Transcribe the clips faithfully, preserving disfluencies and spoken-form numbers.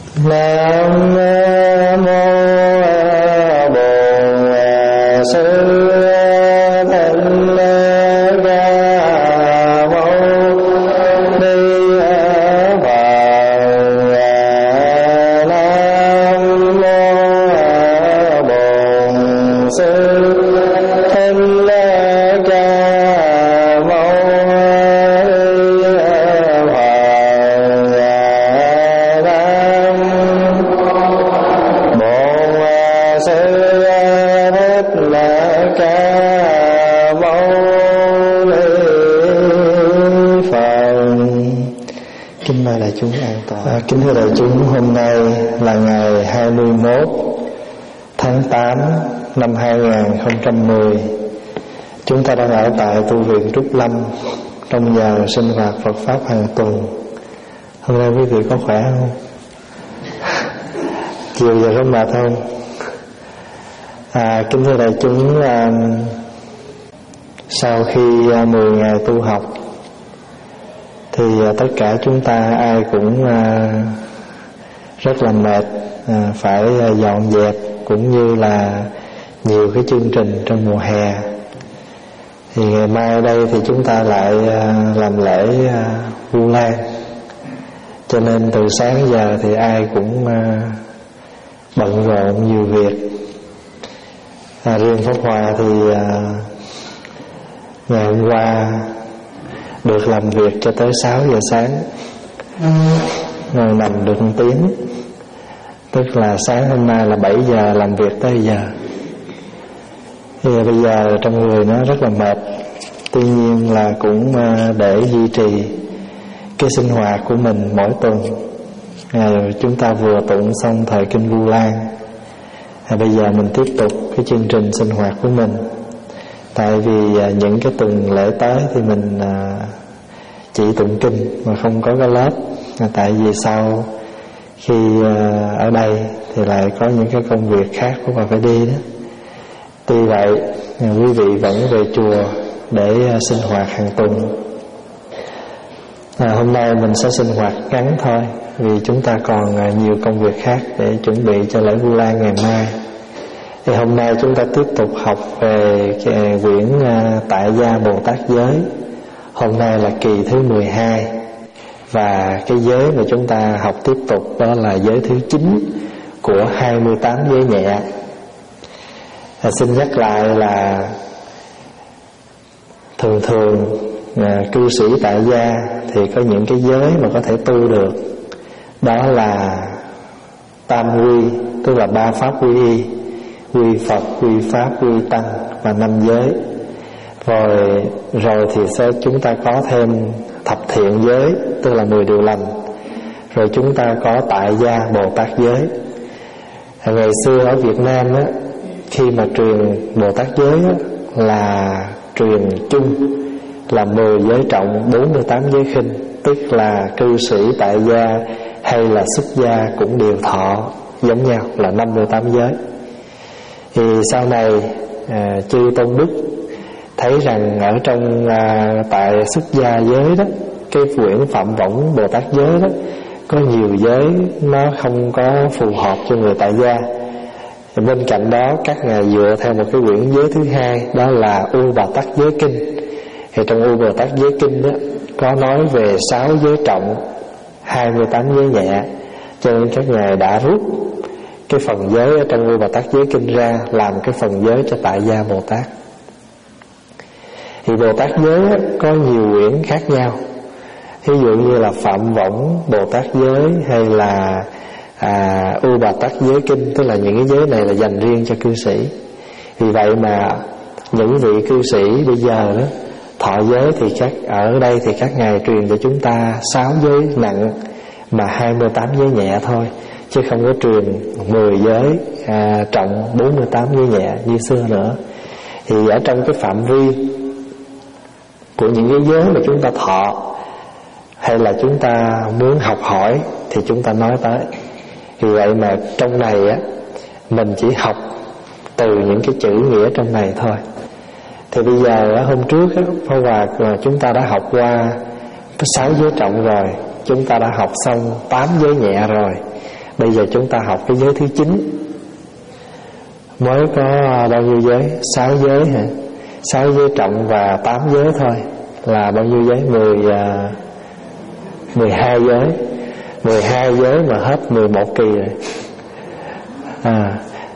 Nam mô Bổn Sư Kính thưa đại chúng, hôm nay là ngày hai mươi mốt tháng tám năm hai nghìn không trăm mười. Chúng ta đang ở tại tu viện Trúc Lâm trong giờ sinh hoạt Phật Pháp hàng tuần. Hôm nay quý vị có khỏe không? Chiều giờ có mệt không? À, kính thưa đại chúng, à, sau khi mười ngày tu học thì tất cả chúng ta ai cũng à, rất là mệt, à, phải dọn dẹp cũng như là nhiều cái chương trình trong mùa hè. Thì ngày mai ở đây thì chúng ta lại à, làm lễ à, Vu Lan, cho nên từ sáng giờ thì ai cũng à, bận rộn nhiều việc. À, riêng Pháp Hòa thì à, ngày hôm qua được làm việc cho tới sáu giờ sáng, ngồi nằm được một tiếng, tức là sáng hôm nay là bảy giờ làm việc tới giờ. Thì bây giờ trong người nó rất là mệt. Tuy nhiên là cũng để duy trì cái sinh hoạt của mình mỗi tuần. Ngày chúng ta vừa tụng xong thời kinh Vu Lan, à, bây giờ mình tiếp tục cái chương trình sinh hoạt của mình. Tại vì à, những cái tuần lễ tới thì mình à, chỉ tụng kinh mà không có cái lớp, à, tại vì sau khi à, ở đây thì lại có những cái công việc khác mà phải đi đó. Tuy vậy à, quý vị vẫn về chùa để à, sinh hoạt hàng tuần. à, Hôm nay mình sẽ sinh hoạt ngắn thôi, vì chúng ta còn à, nhiều công việc khác để chuẩn bị cho lễ Vu Lan ngày mai. Thì hôm nay chúng ta tiếp tục học về cái quyển uh, Tại Gia Bồ Tát Giới. Hôm nay là kỳ thứ mười hai, và cái giới mà chúng ta học tiếp tục đó là giới thứ chín của hai mươi tám giới nhẹ. à, Xin nhắc lại là thường thường uh, cư sĩ tại gia thì có những cái giới mà có thể tu được. Đó là tam quy, tức là ba pháp quy y: quy Phật, quy Pháp, quy Tăng và năm giới. Rồi rồi thì sẽ chúng ta có thêm thập thiện giới, tức là mười điều lành. Rồi chúng ta có tại gia Bồ Tát giới. Ngày xưa ở Việt Nam á, khi mà truyền Bồ Tát giới á, là truyền chung là mười giới trọng, bốn mươi tám giới khinh, tức là cư sĩ tại gia hay là xuất gia cũng đều thọ giống nhau là năm mươi tám giới. Thì sau này à, chư Tôn Đức thấy rằng ở trong à, tại xuất gia giới đó, cái quyển Phạm Võng Bồ Tát giới đó, có nhiều giới nó không có phù hợp cho người tại gia. Thì bên cạnh đó các ngài dựa theo một cái quyển giới thứ hai, đó là U Bà Tát Giới Kinh. Thì trong U Bà Tát Giới Kinh đó có nói về sáu giới trọng, hai mươi tám giới nhẹ, cho nên các ngài đã rút cái phần giới ở trong U Bà Tát Giới Kinh ra làm cái phần giới cho tại gia Bồ Tát. Thì Bồ Tát giới có nhiều quyển khác nhau, ví dụ như là Phạm Võng Bồ Tát giới hay là à, U Bà Tát Giới Kinh, tức là những cái giới này là dành riêng cho cư sĩ. Vì vậy mà những vị cư sĩ bây giờ đó thọ giới thì các ở đây thì các ngài truyền cho chúng ta sáu giới nặng mà hai mươi tám giới nhẹ thôi, chứ không có truyền mười giới à, trọng, bốn mươi tám giới nhẹ như xưa nữa. Thì ở trong cái phạm vi của những cái giới mà chúng ta thọ hay là chúng ta muốn học hỏi thì chúng ta nói tới. Vì vậy mà trong này á, mình chỉ học từ những cái chữ nghĩa trong này thôi. Thì bây giờ hôm trước á, Pháp Hòa chúng ta đã học qua sáu giới trọng rồi, chúng ta đã học xong tám giới nhẹ rồi. Bây giờ chúng ta học cái giới thứ chín. Mới có bao nhiêu giới? Sáu giới hả? Sáu giới trọng và tám giới thôi. Là bao nhiêu giới? Mười à, mười hai giới. Mười hai giới mà hết mười một kỳ rồi. À,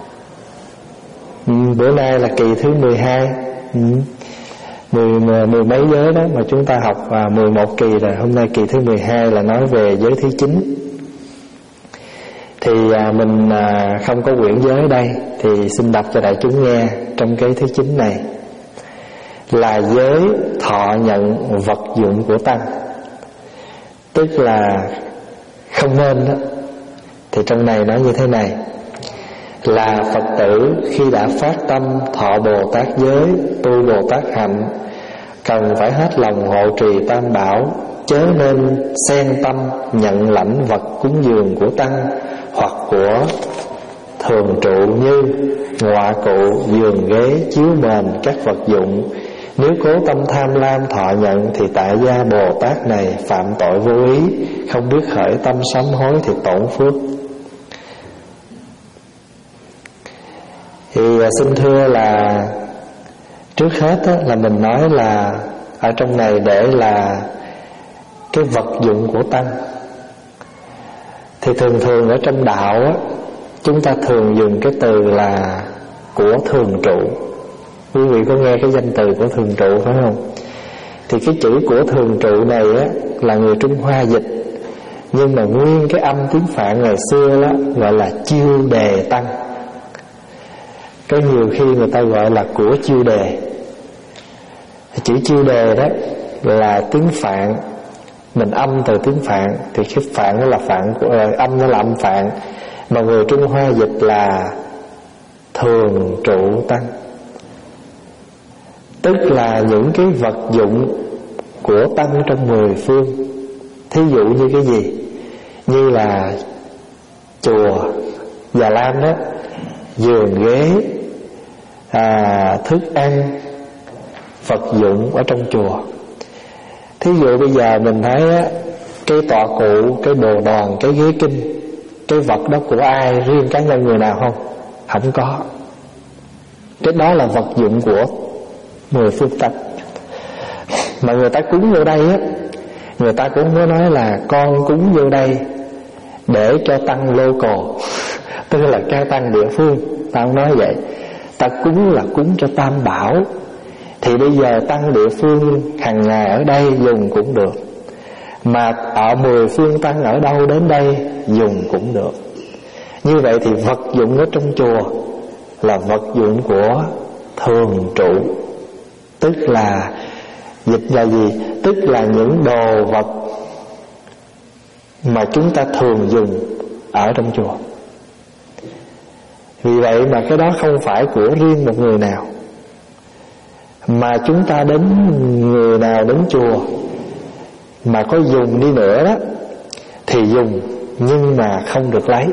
bữa nay là kỳ thứ mười hai. Ừ. Mười, mười, mười mấy giới đó mà chúng ta học à, mười một kỳ rồi. Hôm nay kỳ thứ mười hai là nói về giới thứ chín. Thì à, mình à, không có quyển giới ở đây, thì xin đọc cho đại chúng nghe trong cái thứ chín này. Là giới thọ nhận vật dụng của tăng, tức là không nên đó. Thì trong này nói như thế này: là Phật tử khi đã phát tâm thọ Bồ Tát giới, tu Bồ Tát hạnh, cần phải hết lòng hộ trì tam bảo, chớ nên xen tâm nhận lãnh vật cúng dường của tăng hoặc của thường trụ như ngọa cụ, giường ghế, chiếu mền, các vật dụng. Nếu cố tâm tham lam thọ nhận thì tại gia Bồ Tát này phạm tội vô ý, không biết khởi tâm sám hối thì tổn phước. Thì xin thưa là trước hết á, là mình nói là ở trong này để là cái vật dụng của tăng. Thì thường thường ở trong đạo á, chúng ta thường dùng cái từ là của thường trụ. Quý vị có nghe cái danh từ của thường trụ phải không? Thì cái chữ của thường trụ này á, là người Trung Hoa dịch, nhưng mà nguyên cái âm tiếng Phạn ngày xưa đó gọi là chiêu đề tăng. Có nhiều khi người ta gọi là của chiêu đề. Chữ chiêu đề đó là tiếng Phạn, mình âm từ tiếng Phạn, thì cái Phạn nó là Phạn của âm, nó là âm Phạn, mà người Trung Hoa dịch là thường trụ tăng, tức là những cái vật dụng của tăng trong mười phương. Thí dụ như cái gì? Như là chùa Già Lam đó, giường ghế, à, thức ăn, vật dụng ở trong chùa. Thí dụ bây giờ mình thấy á, cái tọa cụ, cái bồ đoàn, cái ghế kinh, cái vật đó của ai, riêng cá nhân người nào không? Không có. Cái đó là vật dụng của mười phương tăng. Mà người ta cúng vô đây á, người ta cũng có nói là con cúng vô đây để cho tăng local, tức là ca tăng địa phương. Ta không nói vậy. Ta cúng là cúng cho tam bảo. Thì bây giờ tăng địa phương hàng ngày ở đây dùng cũng được, mà ở mười phương tăng ở đâu đến đây dùng cũng được. Như vậy thì vật dụng ở trong chùa là vật dụng của thường trụ, tức là dịch là gì? Tức là những đồ vật mà chúng ta thường dùng ở trong chùa. Vì vậy mà cái đó không phải của riêng một người nào, mà chúng ta đến, người nào đến chùa mà có dùng đi nữa đó thì dùng, nhưng mà không được lấy.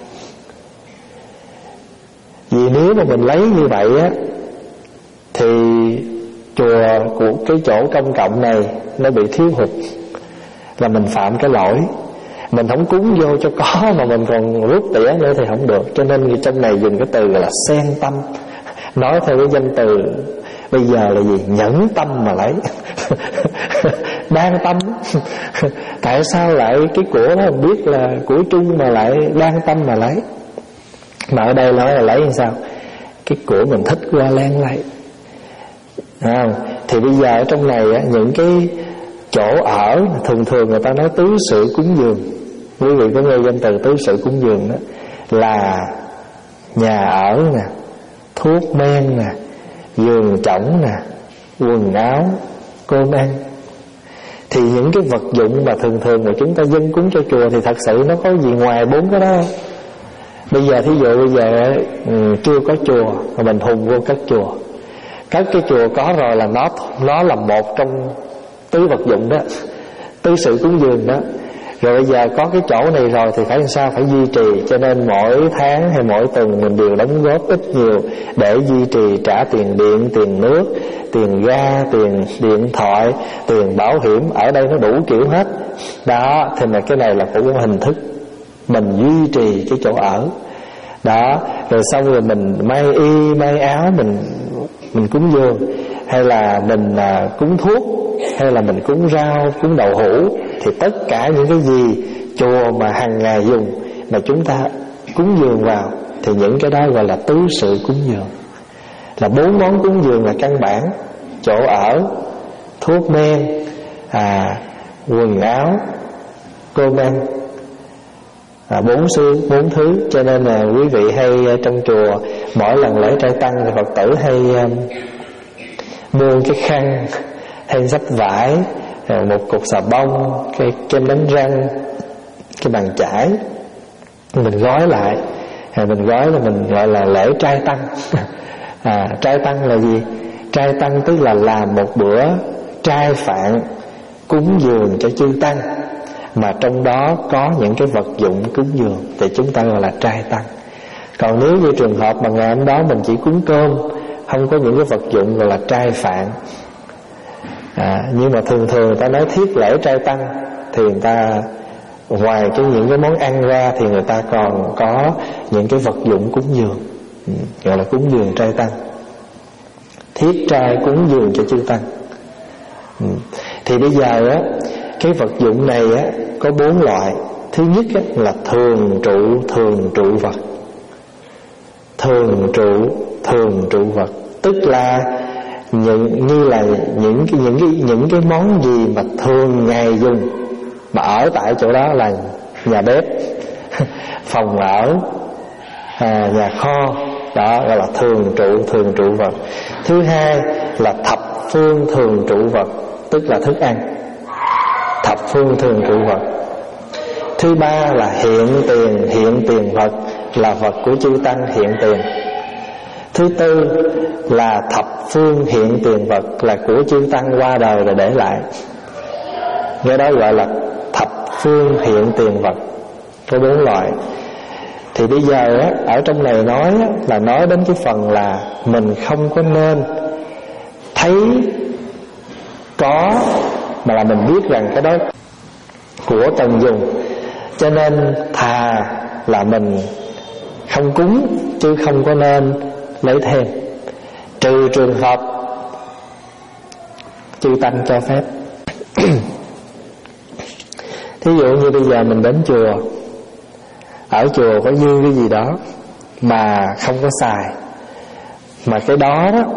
Vì nếu mà mình lấy như vậy á, thì chùa của cái chỗ công cộng này nó bị thiếu hụt, là mình phạm cái lỗi. Mình không cúng vô cho có mà mình còn rút tỉa nữa thì không được. Cho nên trong này dùng cái từ là xen tâm. Nói theo cái danh từ bây giờ là gì? Nhẫn tâm mà lấy. Đan tâm. Tại sao lại cái của đó mình biết là của chung mà lại đan tâm mà lấy? Mà ở đây nói là lấy làm sao? Cái của mình thích qua len lấy. À, thì bây giờ ở trong này á, những cái chỗ ở thường thường người ta nói tứ sự cúng dường. Quý vị có nghe danh từ tứ sự cúng dường đó? Là nhà ở nè, thuốc men nè, giường chõng nè, quần áo, cơm ăn. Thì những cái vật dụng mà thường thường mà chúng ta dâng cúng cho chùa thì thật sự nó có gì ngoài bốn cái đó không? Bây giờ thí dụ bây giờ ừ, chưa có chùa mà mình hùng vô cất chùa. Cất cái chùa có rồi là nó nó là một trong tứ vật dụng đó, tứ sự cúng dường đó. Rồi bây giờ có cái chỗ này rồi thì phải làm sao? Phải duy trì. Cho nên mỗi tháng hay mỗi tuần mình đều đóng góp ít nhiều để duy trì, trả tiền điện, tiền nước, tiền ga, tiền điện thoại, tiền bảo hiểm. Ở đây nó đủ kiểu hết đó. Thì mà cái này là cũng hình thức mình duy trì cái chỗ ở đó. Rồi xong rồi mình may y may áo, mình mình cúng dường, hay là mình à, cúng thuốc, hay là mình cúng rau, cúng đậu hũ, thì tất cả những cái gì chùa mà hàng ngày dùng mà chúng ta cúng dường vào thì những cái đó gọi là tứ sự cúng dường. Là bốn món cúng dường là căn bản: chỗ ở, thuốc men, à, quần áo, cơm ăn, à, bốn sự bốn thứ. Cho nên là quý vị hay trong chùa mỗi lần lễ trai tăng thì Phật tử hay um, mua cái khăn, hay sắp vải, một cục xà bông, cái kem đánh răng, cái bàn chải, mình gói lại, mình gói là mình gọi là lễ trai tăng. À, trai tăng là gì? Trai tăng tức là làm một bữa trai phạn cúng dường cho chư tăng, mà trong đó có những cái vật dụng cúng dường thì chúng ta gọi là trai tăng. Còn nếu như trường hợp mà ngày hôm đó mình chỉ cúng cơm, không có những cái vật dụng, gọi là trai phạn. À, nhưng mà thường thường người ta nói thiết lễ trai tăng thì người ta ngoài cái những cái món ăn ra thì người ta còn có những cái vật dụng cúng dường, gọi là cúng dường trai tăng, thiết trai cúng dường cho chư tăng. Thì bây giờ á, cái vật dụng này á có bốn loại. Thứ nhất á, là thường trụ thường trụ vật. Thường trụ thường trụ vật tức là những như là những cái những cái những cái món gì mà thường ngày dùng, mà ở tại chỗ đó là nhà bếp, phòng ở, à, nhà kho, đó gọi là thường trụ thường trụ vật. Thứ hai là thập phương thường trụ vật, tức là thức ăn, thập phương thường trụ vật. Thứ ba là hiện tiền hiện tiền vật, là vật của chư tăng hiện tiền. Thứ tư là thập phương hiện tiền vật, là của chư tăng qua đời rồi để lại, cái đó gọi là thập phương hiện tiền vật. Có bốn loại. Thì bây giờ á, ở trong này nói á, là nói đến cái phần là mình không có nên thấy có, mà là mình biết rằng cái đó của cần dùng, cho nên thà là mình không cúng chứ không có nên lấy thêm, trừ trường hợp chư tăng cho phép. Thí dụ như bây giờ mình đến chùa, ở chùa có dư cái gì đó mà không có xài, mà cái đó đó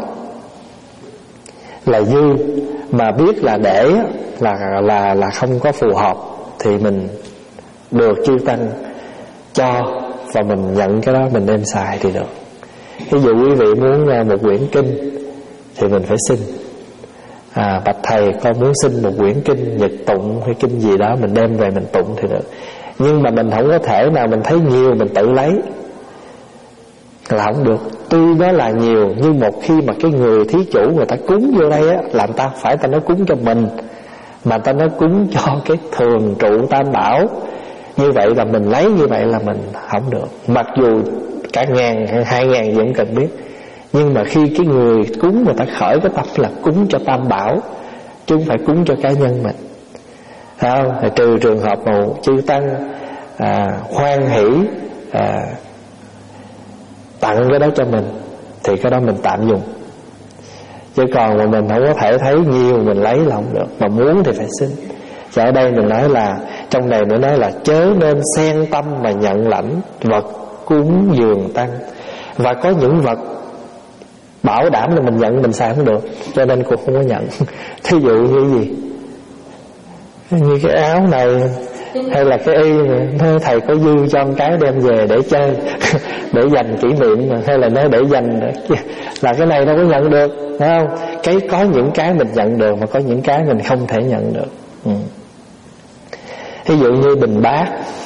là dư, mà biết là để là là là không có phù hợp, thì mình được chư tăng cho và mình nhận cái đó mình đem xài thì được. Ví dụ quý vị muốn một quyển kinh thì mình phải xin, à, bạch thầy con muốn xin một quyển kinh nhật tụng hay kinh gì đó, mình đem về mình tụng thì được. Nhưng mà mình không có thể nào mình thấy nhiều mình tự lấy là không được. Tuy nó là nhiều, nhưng một khi mà cái người thí chủ người ta cúng vô đây á, là người ta phải ta nói cúng cho mình, mà ta nói cúng cho cái thường trụ tam bảo, như vậy là mình lấy như vậy là mình không được. Mặc dù cả ngàn hay hai ngàn vẫn cần biết, nhưng mà khi cái người cúng người ta khởi cái tâm là cúng cho tam bảo, chứ không phải cúng cho cá nhân mình, không? Trừ trường hợp mà chư tăng à, hoan hỷ à, tặng cái đó cho mình thì cái đó mình tạm dùng. Chứ còn mà mình không có thể thấy nhiều mình lấy là không được, mà muốn thì phải xin. Chứ ở đây mình nói là, trong này nữa nói là chớ nên xen tâm mà nhận lãnh vật cúng dường tăng. Và có những vật bảo đảm là mình nhận mình xài không được, cho nên cô không có nhận. Thí dụ như cái gì, như cái áo này hay là cái y này, thầy có dư cho một cái đem về để chơi, để dành kỷ niệm, hay là nói để dành là cái này đâu có nhận được, phải không? Cái có những cái mình nhận được, mà có những cái mình không thể nhận được. Ừ. Ví dụ như bình bát,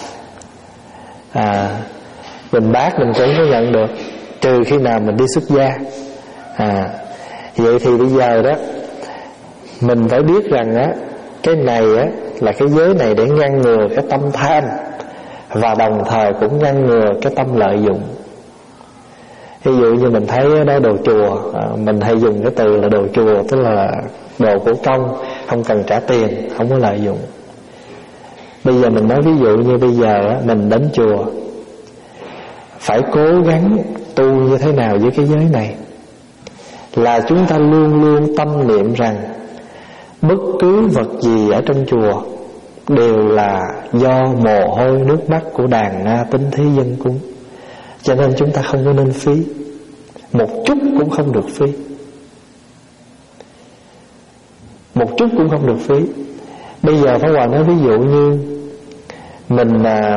à, bình bát mình cũng có nhận được, trừ khi nào mình đi xuất gia. À, vậy thì bây giờ đó mình phải biết rằng á, cái này á là cái giới này để ngăn ngừa cái tâm tham, và đồng thời cũng ngăn ngừa cái tâm lợi dụng. Ví dụ như mình thấy đó đồ chùa, à, mình hay dùng cái từ là đồ chùa, tức là đồ của công, không cần trả tiền, không có lợi dụng. Bây giờ mình nói ví dụ như bây giờ á, mình đến chùa phải cố gắng tu như thế nào với cái giới này, là chúng ta luôn luôn tâm niệm rằng bất cứ vật gì ở trong chùa đều là do mồ hôi nước mắt của đàn na tín thí dân cúng. Cho nên chúng ta không có nên phí, một chút cũng không được phí, một chút cũng không được phí. Bây giờ Pháp Hòa nói ví dụ như mình à,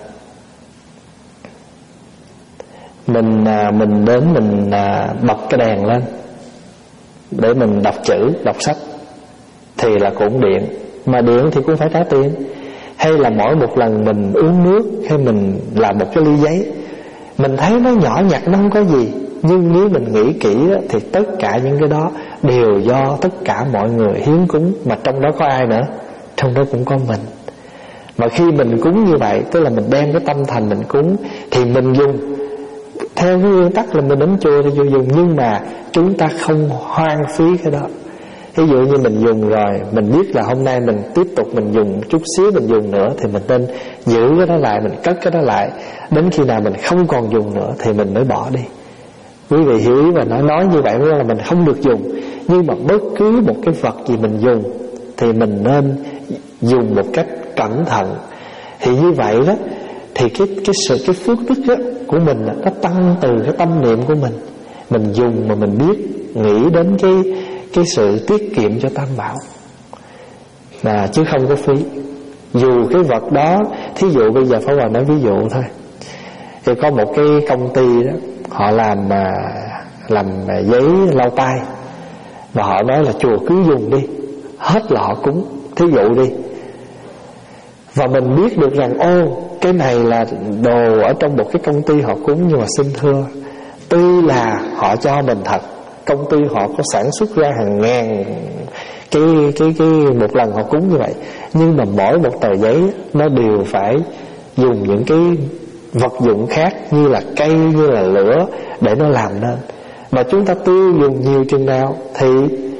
mình à, mình đến mình à, bật cái đèn lên để mình đọc chữ, đọc sách thì là cũng điện, mà điện thì cũng phải trả tiền. Hay là mỗi một lần mình uống nước, hay mình làm một cái ly giấy, mình thấy nó nhỏ nhặt, nó không có gì, nhưng nếu mình nghĩ kỹ đó, thì tất cả những cái đó đều do tất cả mọi người hiến cúng. Mà trong đó có ai nữa? Trong đó cũng có mình. Mà khi mình cúng như vậy, tức là mình đem cái tâm thành mình cúng, thì mình dùng theo cái nguyên tắc là mình đến chùa thì dùng, nhưng mà chúng ta không hoang phí cái đó. Ví dụ như mình dùng rồi, mình biết là hôm nay mình tiếp tục mình dùng chút xíu, mình dùng nữa, thì mình nên giữ cái đó lại, mình cất cái đó lại, đến khi nào mình không còn dùng nữa thì mình mới bỏ đi. Quý vị hiểu ý mà nói nói như vậy là mình không được dùng. Nhưng mà bất cứ một cái vật gì mình dùng thì mình nên dùng một cách cẩn thận. Thì như vậy đó, thì cái cái sự cái phước đức đó của mình nó tăng từ cái tâm niệm của mình. Mình dùng mà mình biết nghĩ đến cái cái sự tiết kiệm cho Tam Bảo, là chứ không có phí. Dù cái vật đó, thí dụ bây giờ Pháp Hòa nói ví dụ thôi, thì có một cái công ty đó, họ làm làm giấy lau tay, và họ nói là chùa cứ dùng đi, hết là họ cúng, thí dụ đi. Và mình biết được rằng ô, cái này là đồ ở trong một cái công ty họ cúng, nhưng mà xin thưa, tuy là họ cho mình thật, công ty họ có sản xuất ra hàng ngàn cái cái cái một lần họ cúng như vậy, nhưng mà mỗi một tờ giấy nó đều phải dùng những cái vật dụng khác, như là cây, như là lửa, để nó làm nên. Mà chúng ta tiêu dùng nhiều chừng nào thì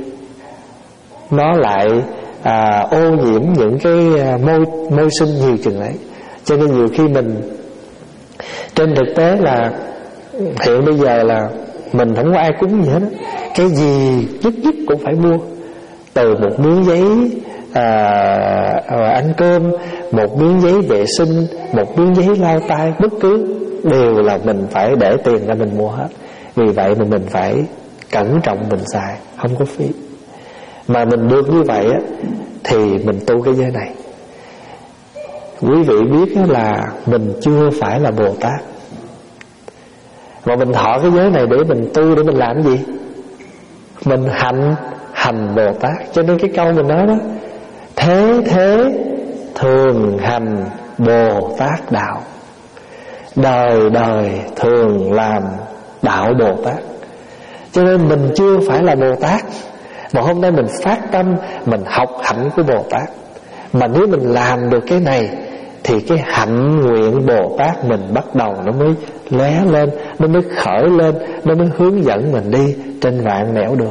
nó lại à, ô nhiễm những cái môi môi sinh nhiều chừng ấy. Cho nên nhiều khi mình, trên thực tế là hiện bây giờ là mình không có ai cúng gì hết đó. Cái gì nhất nhất cũng phải mua, từ một miếng giấy à, à, ăn cơm, một miếng giấy vệ sinh, một miếng giấy lau tay, bất cứ đều là mình phải để tiền ra mình mua hết. Vì vậy mà mình phải cẩn trọng mình xài, không có phí. Mà mình được như vậy á, thì mình tu cái giới này. Quý vị biết là mình chưa phải là Bồ Tát, mà mình thọ cái giới này để mình tu, để mình làm gì? Mình hành hành Bồ Tát. Cho nên cái câu mình nói đó, thế thế thường hành Bồ Tát đạo, đời đời thường làm đạo Bồ Tát. Cho nên mình chưa phải là Bồ Tát, mà hôm nay mình phát tâm, mình học hạnh của Bồ Tát. Mà nếu mình làm được cái này, thì cái hạnh nguyện Bồ Tát mình bắt đầu nó mới lóe lên, nó mới khởi lên, nó mới hướng dẫn mình đi trên vạn nẻo đường.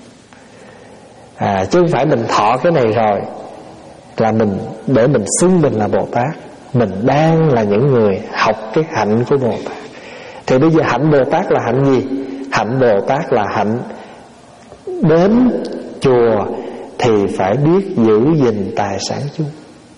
À, chứ không phải mình thọ cái này rồi là mình để mình xưng mình là Bồ Tát. Mình đang là những người học cái hạnh của Bồ Tát. Thì bây giờ hạnh Bồ Tát là hạnh gì? Hạnh Bồ Tát là hạnh đến chùa thì phải biết giữ gìn tài sản chung.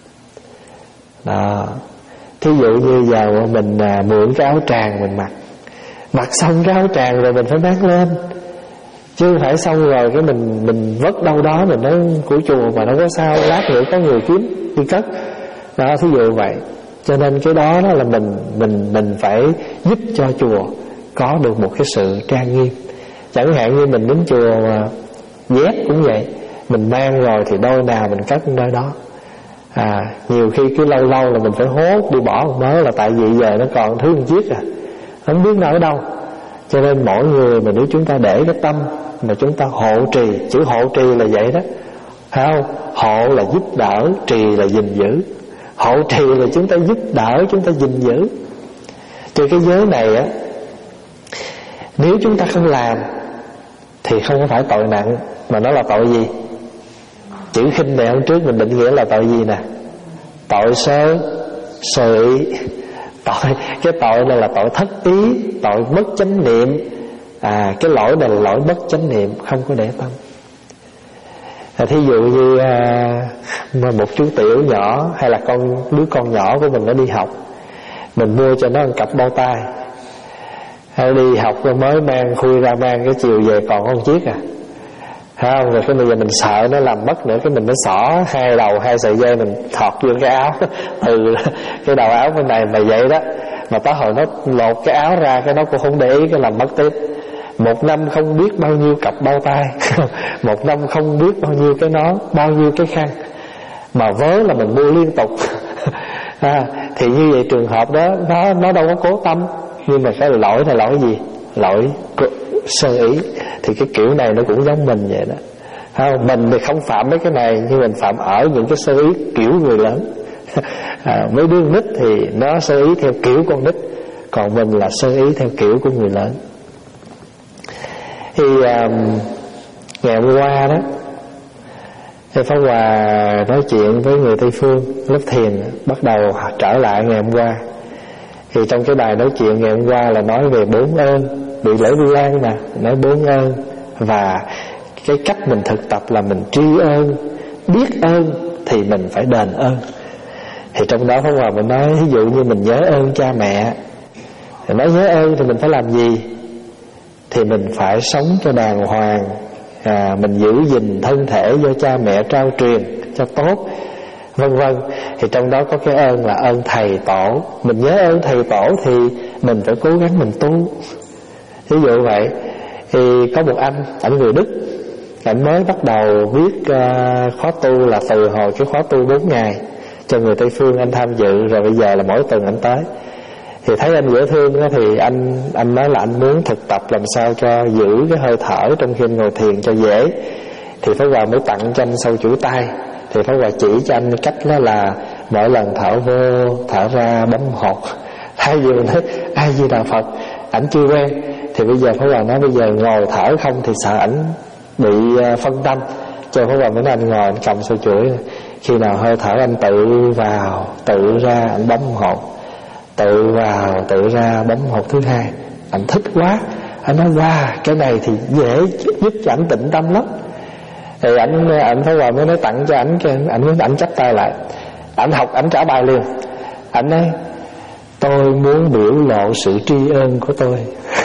Đó. Thí dụ như giờ mình à, mượn cái áo tràng mình mặc, mặc xong cái áo tràng rồi mình phải mang lên, chứ không phải xong rồi cái mình mình vất đâu đó mình nói của chùa mà đâu có sao, lát nữa có người kiếm đi cất. Đó, thí dụ vậy. Cho nên cái đó, đó là mình mình mình phải giúp cho chùa có được một cái sự trang nghiêm. Chẳng hạn như mình đến chùa mà dép cũng vậy, mình mang rồi thì đôi nào mình cất nơi đó. À, nhiều khi cứ lâu lâu là mình phải hốt đi bỏ một mớ, là tại vì giờ nó còn thứ một chiếc à, không biết nào ở đâu. Cho nên mỗi người mà nếu chúng ta để cái tâm mà chúng ta hộ trì, chữ hộ trì là vậy đó, phải không? Hộ là giúp đỡ, trì là gìn giữ. Hộ trì là chúng ta giúp đỡ, chúng ta gìn giữ. Thì cái giới này á, nếu chúng ta không làm thì không có phải tội nặng, mà nó là tội gì? Chữ khinh này hôm trước mình định nghĩa là tội gì nè? tội sơ sơ ý. Tội, cái tội này là tội thất ý, tội mất chánh niệm. À, cái lỗi này là lỗi mất chánh niệm, không có để tâm. À, thí dụ như à, một chú tiểu nhỏ hay là con đứa con nhỏ của mình nó đi học, mình mua cho nó một cặp bao tay. Hay đi học rồi mới mang khui ra mang, cái chiều về còn có một chiếc à, thấy không? Rồi cái bây giờ mình sợ nó làm mất nữa, cái mình mới xỏ hai đầu hai sợi dây mình thọt vô cái áo từ cái đầu áo bên này mà vậy đó. Mà tới hồi nó lột cái áo ra, cái nó cũng không để ý, cái làm mất tiếp. Một năm không biết bao nhiêu cặp bao tay một năm không biết bao nhiêu cái nón, bao nhiêu cái khăn, mà vớ là mình mua liên tục. À, thì như vậy trường hợp đó nó nó đâu có cố tâm, nhưng mà cái lỗi là lỗi gì? Lỗi sơ ý. Thì cái kiểu này nó cũng giống mình vậy đó. Không, mình thì không phạm mấy cái này, nhưng mình phạm ở những cái sơ ý kiểu người lớn. À, mấy đứa nít thì nó sơ ý theo kiểu con nít, còn mình là sơ ý theo kiểu của người lớn. Thì um, ngày hôm qua đó, thì Pháp Hòa nói chuyện với người Tây Phương lớp thiền, bắt đầu trở lại ngày hôm qua. Thì trong cái bài nói chuyện ngày hôm qua là nói về bốn ơn, bị lễ Vi Lan mà, nói bốn ơn. Và cái cách mình thực tập là mình tri ân, biết ơn thì mình phải đền ơn. Thì trong đó Pháp Hòa mình nói, ví dụ như mình nhớ ơn cha mẹ, thì nói nhớ ơn thì mình phải làm gì? Thì mình phải sống cho đàng hoàng, à, mình giữ gìn thân thể do cha mẹ trao truyền cho tốt, vân vân. Thì trong đó có cái ơn là ơn thầy tổ. Mình nhớ ơn thầy tổ thì mình phải cố gắng mình tu. Ví dụ vậy. Thì có một anh, ảnh người Đức, ảnh mới bắt đầu viết uh, khóa tu là từ hồi cái khóa tu bốn ngày cho người Tây Phương, anh tham dự. Rồi bây giờ là mỗi tuần anh tới. Thì thấy anh dễ thương đó, thì anh anh nói là anh muốn thực tập làm sao cho giữ cái hơi thở trong khi anh ngồi thiền cho dễ. Thì Pháp Hòa mới tặng cho anh sâu chuỗi tay. Thì Pháp Hòa chỉ cho anh cách đó là mỗi lần thở vô thở ra bấm hột. Thay vì mình nói ai Di Đà Phật, ảnh chưa quen. Thì bây giờ Pháp Hòa nói bây giờ ngồi thở không thì sợ ảnh bị phân tâm, cho Pháp Hòa mới nói anh ngồi anh cầm sâu chuỗi, khi nào hơi thở anh tự vào tự ra anh bấm hột, tự vào tự ra bấm hột thứ hai. Anh thích quá, anh nói wow, cái này thì dễ giúp cho ảnh tịnh tâm lắm. Thì ảnh ảnh Pháp Hòa mới nói tặng cho ảnh, ảnh mới ảnh chắp tay lại, ảnh học ảnh trả bài liền. Ảnh nói tôi muốn biểu lộ sự tri ân của tôi.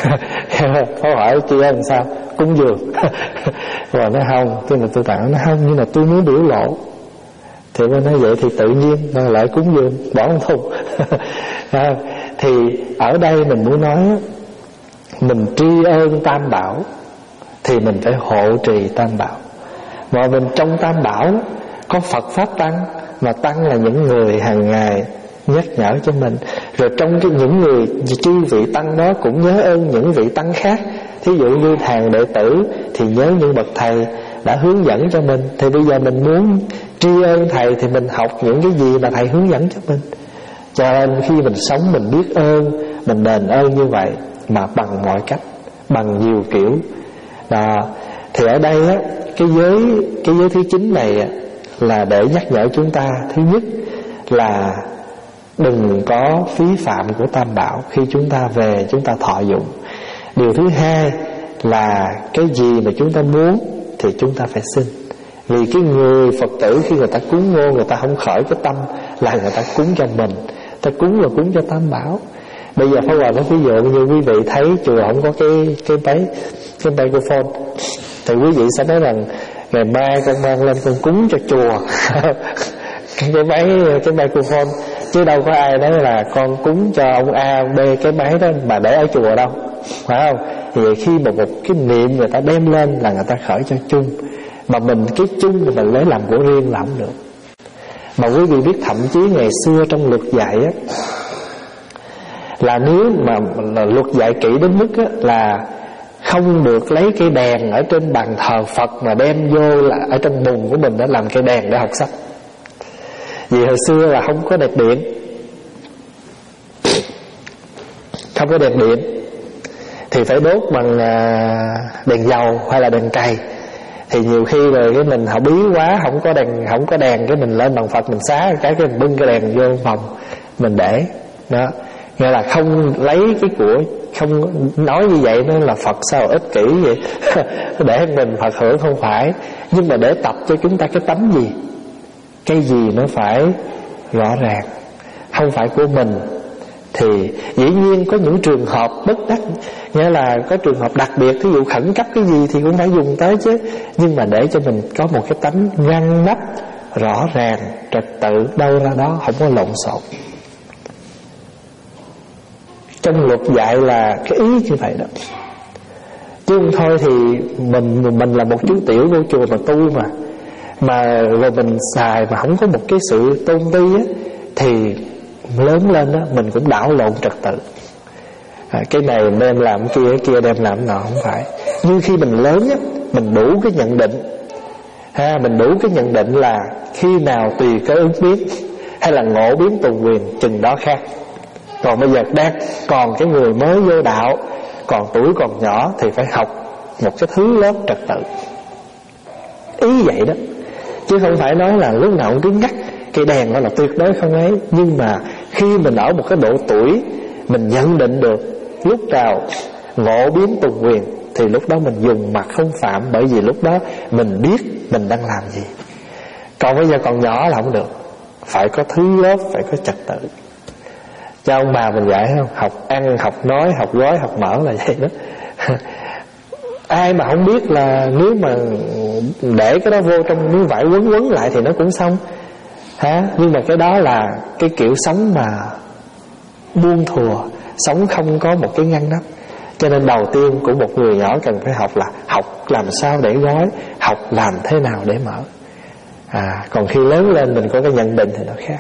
Có hỏi tri ân sao? Cúng dường. Rồi nói không, cái là tôi tặng. Nó không, nhưng mà tôi muốn biểu lộ. Thì mới nói vậy thì tự nhiên nó lại cúng dường, bỏ không thùng. À, thì ở đây mình muốn nói mình tri ân Tam Bảo thì mình phải hộ trì Tam Bảo. Mà mình trong Tam Bảo có Phật Pháp Tăng, mà Tăng là những người hàng ngày nhắc nhở cho mình. Rồi trong cái những người chư vị Tăng đó cũng nhớ ơn những vị Tăng khác. Thí dụ như hàng đệ tử thì nhớ những bậc thầy đã hướng dẫn cho mình. Thì bây giờ mình muốn tri ân thầy thì mình học những cái gì mà thầy hướng dẫn cho mình. Cho nên khi mình sống mình biết ơn, mình đền ơn như vậy, mà bằng mọi cách, bằng nhiều kiểu. Đó. Thì ở đây á, cái giới cái giới thứ chín này á, là để nhắc nhở chúng ta, thứ nhất là đừng có phí phạm của Tam Bảo khi chúng ta về chúng ta thọ dụng. Điều thứ hai là cái gì mà chúng ta muốn thì chúng ta phải xin. Vì cái người Phật tử khi người ta cúng ngô, người ta không khởi cái tâm là người ta cúng cho mình, ta cúng là cúng cho Tam Bảo. Bây giờ Pháp Hòa nói ví dụ như quý vị thấy chùa không có cái cái máy cái microphone, thì quý vị sẽ nói rằng ngày mai con mang lên con cúng cho chùa cái cái máy cái microphone, chứ đâu có ai nói là con cúng cho ông A ông B cái máy đó mà để ở chùa đâu, phải không? Thì khi mà một cái niệm người ta đem lên là người ta khởi cho chung, mà mình cái chung mình lấy làm của riêng là không được. Mà quý vị biết thậm chí ngày xưa trong luật dạy á, là nếu mà là luật dạy kỹ đến mức á, là không được lấy cây đèn ở trên bàn thờ Phật mà đem vô là ở trong bùn của mình đó làm cây đèn để học sách. Vì hồi xưa là không có đèn điện, không có đèn điện thì phải đốt bằng đèn dầu hay là đèn cày. Thì nhiều khi rồi cái mình họ bí quá, không có đèn, không có đèn, cái mình lên bằng Phật mình xá cái cái mình bưng cái đèn vô phòng mình để đó. Nghĩa là không lấy cái của, không nói như vậy nó là Phật sao ích kỷ vậy để mình Phật hưởng, không phải. Nhưng mà để tập cho chúng ta cái tánh gì, cái gì nó phải rõ ràng, không phải của mình. Thì dĩ nhiên có những trường hợp bất đắc, nghĩa là có trường hợp đặc biệt, thí dụ khẩn cấp cái gì thì cũng phải dùng tới chứ. Nhưng mà để cho mình có một cái tánh ngăn nắp, rõ ràng, trật tự, đâu ra đó, không có lộn xộn. Trong luật dạy là cái ý như vậy đó. Chứ không thôi thì mình mình là một chú tiểu vô chùa mà tu mà Mà rồi mình xài mà không có một cái sự tôn ti á, thì lớn lên đó mình cũng đảo lộn trật tự. à, Cái này đem làm cái kia, cái kia đem làm cái nọ, không phải. Nhưng khi mình lớn á, mình đủ cái nhận định ha, Mình đủ cái nhận định là khi nào tùy cái ứng biến, hay là ngộ biến tùy quyền, chừng đó khác. Còn bây giờ đang còn cái người mới vô đạo, còn tuổi còn nhỏ, thì phải học một cái thứ lớp trật tự. Ý vậy đó. Chứ không phải nói là lúc nào cũng cứ ngắt cây đèn đó là tuyệt đối không ấy. Nhưng mà khi mình ở một cái độ tuổi, mình nhận định được lúc nào ngộ biến tùy quyền, thì lúc đó mình dùng mặt không phạm. Bởi vì lúc đó mình biết mình đang làm gì. Còn bây giờ còn nhỏ là không được. Phải có thứ lớp, phải có trật tự. Cho ông bà mình dạy không? Học ăn, học nói, học gói, học mở là vậy đó. Ai mà không biết là nếu mà để cái đó vô trong miếng vải quấn quấn lại thì nó cũng xong hả? Nhưng mà cái đó là cái kiểu sống mà buông thùa, sống không có một cái ngăn nắp. Cho nên đầu tiên của một người nhỏ cần phải học là học làm sao để gói, học làm thế nào để mở. à, Còn khi lớn lên mình có cái nhận định thì nó khác.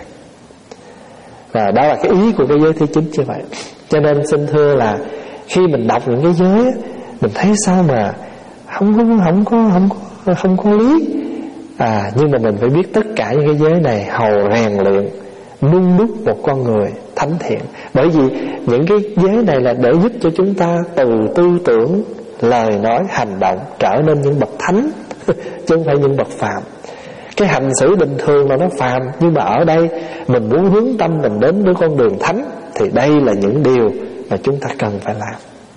Và đó là cái ý của cái giới thứ chín như vậy. Cho nên xin thưa là khi mình đọc những cái giới, mình thấy sao mà không có không có không có không có lý. À nhưng mà mình phải biết tất cả những cái giới này hầu rèn luyện, nung đúc một con người thánh thiện. Bởi vì những cái giới này là để giúp cho chúng ta từ tư tưởng, lời nói, hành động trở nên những bậc thánh chứ không phải những bậc phàm. Cái hành xử bình thường là nó phàm, nhưng mà ở đây mình muốn hướng tâm mình đến với con đường thánh, thì đây là những điều mà chúng ta cần phải làm.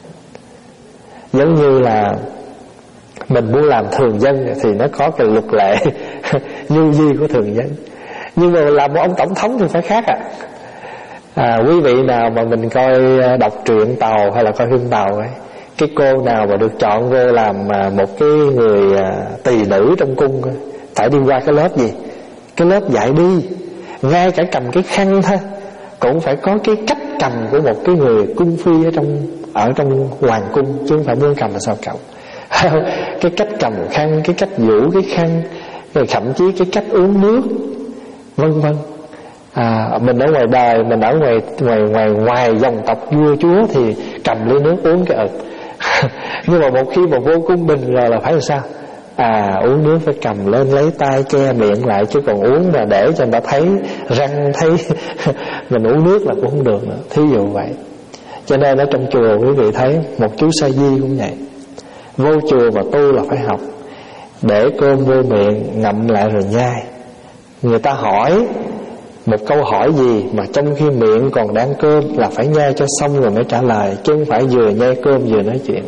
Giống như là mình muốn làm thường dân thì nó có cái luật lệ nhu di của thường dân. Nhưng mà làm một ông tổng thống thì phải khác ạ. à. à Quý vị nào mà mình coi đọc truyện Tàu hay là coi phim Tàu ấy, cái cô nào mà được chọn vô làm một cái người tỳ nữ trong cung phải đi qua cái lớp gì? Cái lớp dạy đi. Ngay cả cầm cái khăn thôi cũng phải có cái cách cầm của một cái người cung phi ở trong ở trong hoàng cung, chứ không phải muốn cầm là sao cầm. Cái cách cầm khăn, cái cách vũ cái khăn, rồi thậm chí cái cách uống nước, vân vân. À, mình ở ngoài đời, mình ở ngoài ngoài ngoài ngoài dòng tộc vua chúa thì cầm ly nước uống cái ực. Nhưng mà một khi mà vô cung bình rồi là phải làm sao? À uống nước phải cầm lên, lấy tay che miệng lại, chứ còn uống mà để cho người ta thấy răng thấy mình uống nước là cũng không được nữa. Thí dụ vậy. Cho nên ở trong chùa quý vị thấy một chú sa di cũng vậy. Vô chùa mà tu là phải học. Để cơm vô miệng ngậm lại rồi nhai. Người ta hỏi một câu hỏi gì mà trong khi miệng còn đang cơm là phải nhai cho xong rồi mới trả lời, chứ không phải vừa nhai cơm vừa nói chuyện.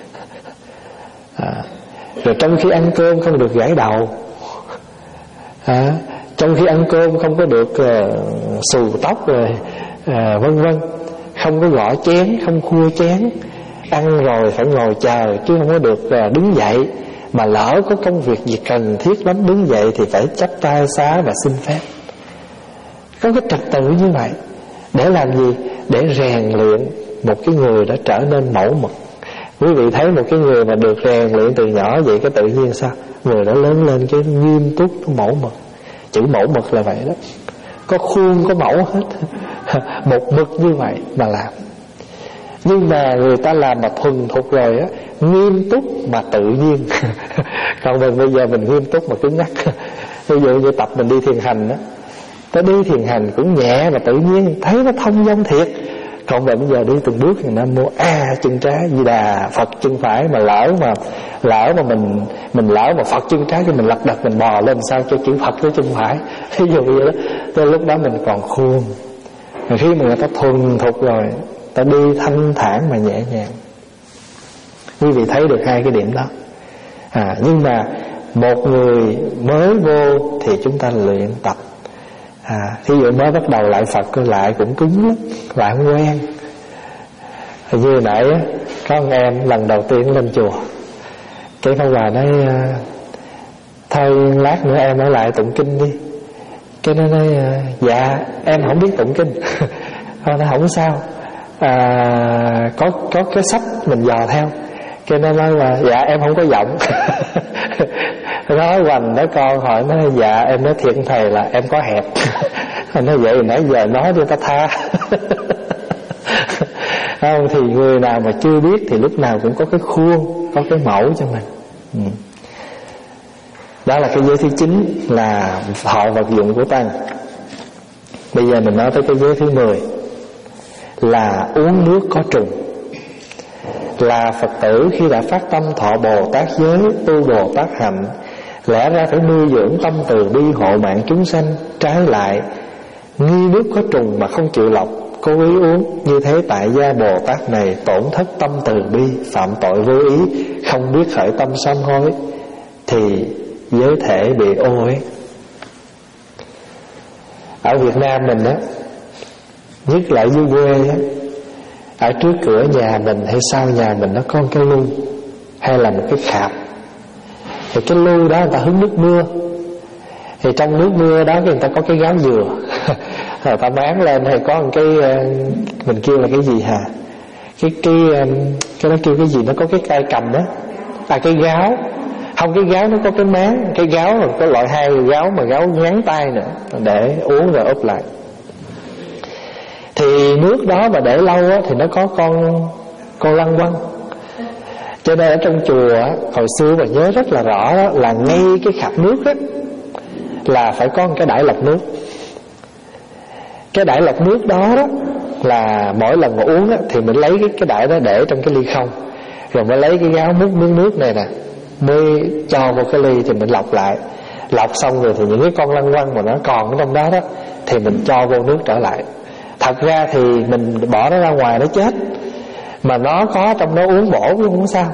à, Rồi trong khi ăn cơm không được gãi đầu. à, Trong khi ăn cơm không có được uh, xù tóc rồi uh, vân vân. Không có gõ chén, không khua chén. Ăn rồi phải ngồi chờ, chứ không có được uh, đứng dậy. Mà lỡ có công việc gì cần thiết lắm đứng dậy thì phải chắp tay xá và xin phép. Có cái trật tự như vậy. Để làm gì? Để rèn luyện một cái người đã trở nên mẫu mực. Quý vị thấy một cái người mà được rèn luyện từ nhỏ vậy, cái tự nhiên sao? Người đó lớn lên cái nghiêm túc, mẫu mực. Chữ mẫu mực là vậy đó. Có khuôn, có mẫu hết. Một mực như vậy mà làm. Nhưng mà người ta làm mà thuần thục rồi á, nghiêm túc mà tự nhiên. Còn mình bây giờ mình nghiêm túc mà cứng nhắc. Ví dụ như tập mình đi thiền hành á, ta đi thiền hành cũng nhẹ mà tự nhiên, thấy nó thông dong thiệt. Còn bây giờ đi từng bước thì Nam Mô A chân trái Di Đà Phật chân phải. Mà lỡ mà lỡ mà mình mình lỡ mà Phật chân trái thì mình lật đật mình bò lên sao cho chữ Phật với chân phải, ví dụ vậy đó. Tới lúc đó mình còn khuôn. Mà khi mà người ta thuần thục rồi, ta đi thanh thản mà nhẹ nhàng. Quý vị thấy được hai cái điểm đó. à, Nhưng mà một người mới vô thì chúng ta luyện tập. à, Thí dụ mới bắt đầu lại Phật lại cũng cứng lắm, lại không quen. Như nãy có ông em lần đầu tiên lên chùa, cái Pháp Hòa nói thôi lát nữa em ở lại tụng kinh đi. Cái nó nói dạ em không biết tụng kinh. Nó nói không sao, à, có có cái sách mình dò theo. Cái nó nói là dạ em không có giọng. Nói hoành nói con hỏi nó dạ em nói thiệt thầy là em có hẹp. Nói vậy nãy giờ nói cho ta tha. Không, thì người nào mà chưa biết thì lúc nào cũng có cái khuôn, có cái mẫu cho mình. ừ. Đó là cái giới thứ chín, là thọ vật dụng của tăng. Bây giờ mình nói tới cái giới thứ mười, là uống nước có trùng. Là Phật tử khi đã phát tâm thọ Bồ Tát giới, tu Bồ Tát hạnh, lẽ ra phải nuôi dưỡng tâm từ bi hộ mạng chúng sanh. Trái lại, nghi nước có trùng mà không chịu lọc, cố ý uống, như thế tại gia Bồ Tát này tổn thất tâm từ bi, phạm tội vô ý, không biết khởi tâm sám hối, thì giới thể bị ô uế. Ở Việt Nam mình á, nhất là ở dưới quê á, ở trước cửa nhà mình hay sau nhà mình nó có một cái lu hay là một cái khạp. Thì cái lu đó người ta hứng nước mưa, thì trong nước mưa đó người ta có cái gáo dừa. Người ta bán lên hay có một cái, mình kêu là cái gì hả, cái cái cái nó kêu cái gì, nó có cái cây cầm đó, à cái gáo. Không, cái gáo nó có cái máng, cái gáo là có loại hai gáo mà gáo ngắn tay nữa, để uống rồi úp lại. Thì nước đó mà để lâu á, thì nó có con con lăng quăng. Cho nên ở trong chùa á, hồi xưa mà nhớ rất là rõ đó, là ngay cái khạp nước á là phải có một cái đải lọc nước. Cái đải lọc nước đó đó là mỗi lần mà uống á, thì mình lấy cái, cái đải đó để trong cái ly không, rồi mới lấy cái gáo múc miếng nước này nè, mới cho vào cái ly thì mình lọc lại. Lọc xong rồi thì những cái con lăng quăng mà nó còn ở trong đó đó thì mình cho vô nước trở lại. Thật ra thì mình bỏ nó ra ngoài nó chết, mà nó có trong đó uống bổ cũng không sao.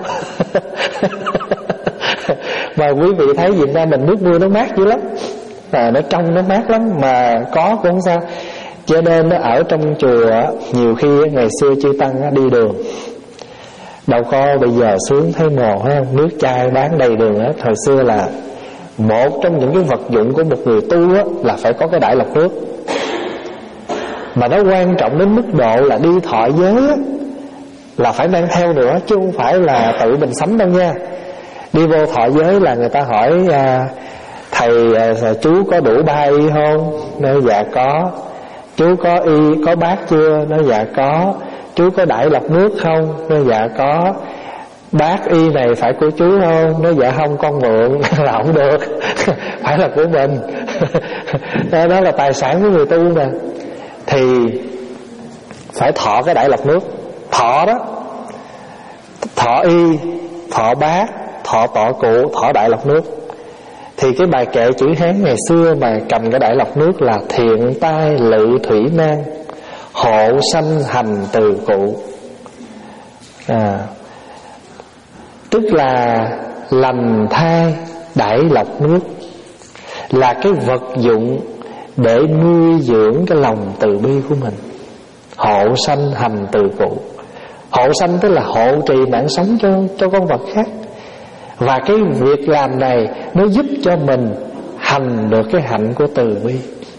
Mà quý vị thấy Việt Nam mình nước mưa nó mát dữ lắm, à, nó trong nó mát lắm, mà có cũng không sao. Cho nên nó ở trong chùa nhiều khi ngày xưa chư tăng đi đường đâu có bây giờ sướng thấy mồ phải không, nước chai bán đầy đường hết. Hồi xưa là một trong những cái vật dụng của một người tu á, là phải có cái đải lọc nước. Mà nó quan trọng đến mức độ là đi thọ giới á, là phải mang theo nữa, chứ không phải là tự mình sắm đâu nha. Đi vô thọ giới là người ta hỏi à, thầy à, chú có đủ ba y không? Nói dạ có. Chú có y có bát chưa? Nói dạ có. Chú có đải lọc nước không? Nói dạ có. Bát y này phải của chú không? Nói dạ không, con mượn. Là không được. Phải là của mình. Đó, đó là tài sản của người tu mà. Thì phải thọ cái đải lọc nước. Thọ đó, thọ y, thọ bát, thọ tọa cụ, thọ đại lọc nước. Thì cái bài kệ chữ Hán ngày xưa mà cầm cái đại lọc nước là thiện tai lự thủy nan, hộ sanh hành từ cụ. à, Tức là lành thai đại lọc nước, là cái vật dụng để nuôi dưỡng cái lòng từ bi của mình. Hộ sanh hành từ cụ. Hộ sanh tức là hộ trì mạng sống cho, cho con vật khác. Và cái việc làm này nó giúp cho mình hành được cái hạnh của từ bi.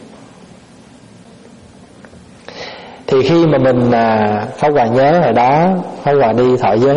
Thì khi mà mình à, Pháp Hòa nhớ hồi đó Pháp Hòa đi thọ giới,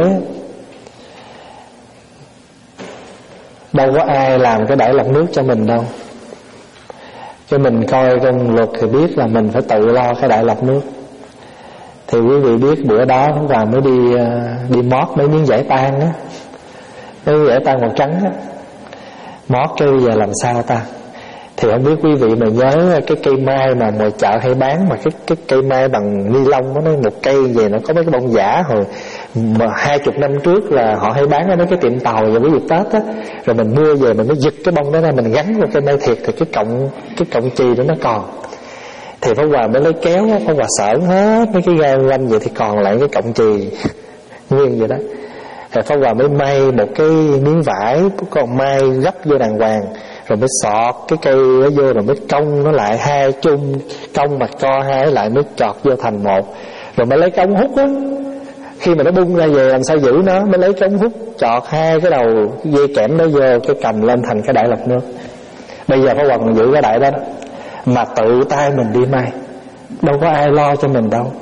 đâu có ai làm cái đải lọc nước cho mình đâu. Cho mình coi trong luật thì biết là mình phải tự lo cái đải lọc nước. Thì quý vị biết bữa đó Pháp Hòa mới đi đi mót mấy miếng vải tan á, mấy miếng vải tan màu trắng á, mót cái bây giờ làm sao ta. Thì không biết quý vị mà nhớ cái cây mai mà ngoài chợ hay bán, mà cái cái cây mai bằng ni lông đó, nó một cây về nó có mấy cái bông giả, hồi mà hai chục năm trước là họ hay bán ở mấy cái tiệm tàu vào cái dịp Tết á, rồi mình mua về mình mới giật cái bông đó ra, mình gắn vào cây mai thiệt thì cái cọng cái cọng chì đó nó còn. Thì Pháp Hòa mới lấy kéo, Pháp Hòa sởn hết mấy cái gai quanh vậy thì còn lại cái cọng chì nguyên vậy đó. Thì Pháp Hòa mới may một cái miếng vải còn mai gấp vô đàng hoàng, rồi mới sọt cái cây đó vô, rồi mới cong nó lại hai chung, cong mặt co hai lại mới chọt vô thành một, rồi mới lấy cái ống hút á. Khi mà nó bung ra về làm sao giữ nó, mới lấy cái ống hút chọt hai cái đầu dây kẽm đó vô, cái cầm lên thành cái đại lọc nước. Bây giờ Pháp Hòa còn giữ cái đại đó, đó mà tự tay mình đi may, đâu có ai lo cho mình đâu.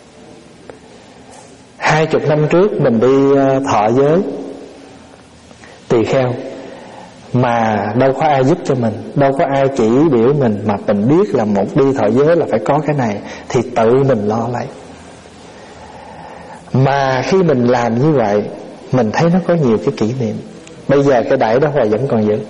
Hai chục năm trước mình đi thọ giới tỳ kheo, mà đâu có ai giúp cho mình, đâu có ai chỉ biểu mình, mà mình biết là một đi thọ giới là phải có cái này, thì tự mình lo lấy. Mà khi mình làm như vậy, mình thấy nó có nhiều cái kỷ niệm. Bây giờ cái đại đó Hòa vẫn còn giữ.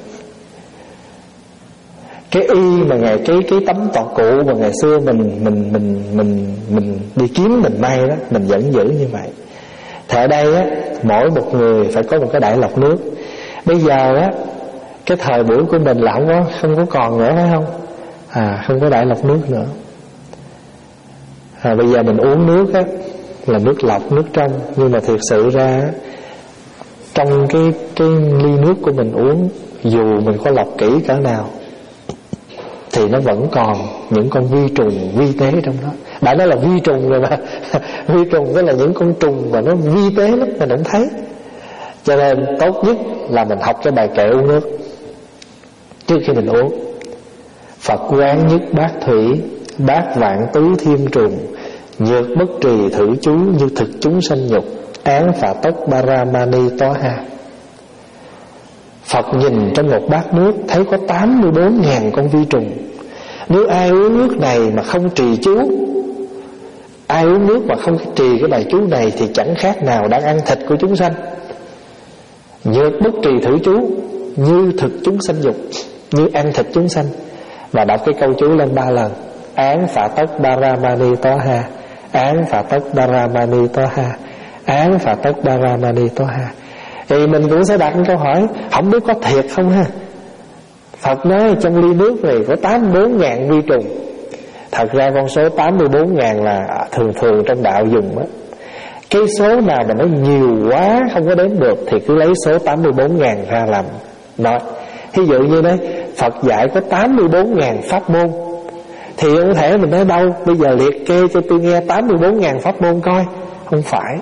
Cái y mà ngày cái cái tấm tọt cụ mà ngày xưa mình mình mình mình mình đi kiếm mình may đó, mình vẫn giữ như vậy. Thì ở đây á, mỗi một người phải có một cái đại lọc nước. Bây giờ á, cái thời buổi của mình là không có không có còn nữa, phải không? À, không có đại lọc nước nữa. À, bây giờ mình uống nước á là nước lọc, nước trong, nhưng mà thực sự ra trong cái cái ly nước của mình uống, dù mình có lọc kỹ cỡ nào thì nó vẫn còn những con vi trùng vi tế trong đó. Đã nói là vi trùng rồi mà vi trùng đó là những con trùng mà nó vi tế lắm, mình không thấy. Cho nên tốt nhất là mình học cái bài kệ uống nước trước khi mình uống. Phật quán nhất bát thủy, bát vạn tứ thiên trùng, nhược bất trì thử chú, như thực chúng sanh nhục, án phạ tốc Baramani tó ha. Phật nhìn trong một bát nước thấy có tám mươi bốn ngàn con vi trùng. Nếu ai uống nước này mà không trì chú, ai uống nước mà không trì cái bài chú này thì chẳng khác nào đang ăn thịt của chúng sanh. Nhược bất trì thử chú, như thực chúng sanh dục, như ăn thịt chúng sanh. Và đọc cái câu chú lên ba lần: án phạ tốc Baramani tó ha, án phạ tốc Baramani tó ha, án phạ tốc Baramani tó ha. Thì mình cũng sẽ đặt câu hỏi, không biết có thiệt không ha? Phật nói trong ly nước này có tám mươi bốn ngàn vi trùng. Thật ra con số tám mươi bốn ngàn là thường thường trong đạo dùng đó. Cái số nào mà nó nhiều quá không có đếm được thì cứ lấy số tám mươi bốn ngàn ra làm nói. Ví dụ như đấy, Phật dạy có tám mươi bốn ngàn pháp môn, thì không thể mình nói đâu, bây giờ liệt kê cho tôi nghe tám mươi bốn ngàn pháp môn coi. Không phải,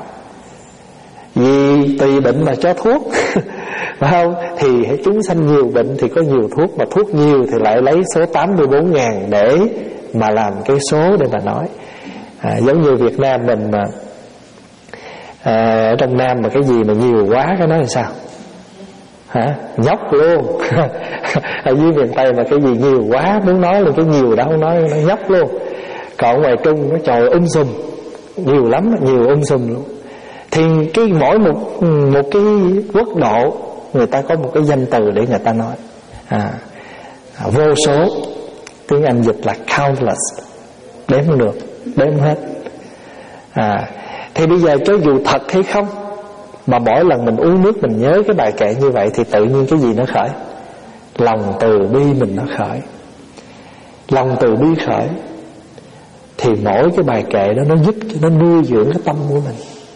vì tùy bệnh mà cho thuốc phải không? Thì chúng sanh nhiều bệnh thì có nhiều thuốc, mà thuốc nhiều thì lại lấy số tám mươi bốn ngàn để mà làm cái số để mà nói. à, Giống như Việt Nam mình mà à, ở trong Nam mà cái gì mà nhiều quá cái nói là sao? Hả? Nhóc luôn. Ở dưới miền Tây mà cái gì nhiều quá, muốn nói là cái nhiều đó không nói, nó nhóc luôn. Còn ngoài Trung nó trời um sùm, nhiều lắm, nhiều um sùm luôn. Thì cái mỗi một một cái quốc độ người ta có một cái danh từ để người ta nói. à, Vô số, tiếng Anh dịch là countless, đếm không được, đếm hết. à, Thì bây giờ cho dù thật hay không, mà mỗi lần mình uống nước mình nhớ cái bài kệ như vậy, thì tự nhiên cái gì nó khởi? Lòng từ bi mình nó khởi. Lòng từ bi khởi thì mỗi cái bài kệ đó nó giúp cho nó nuôi dưỡng cái tâm của mình,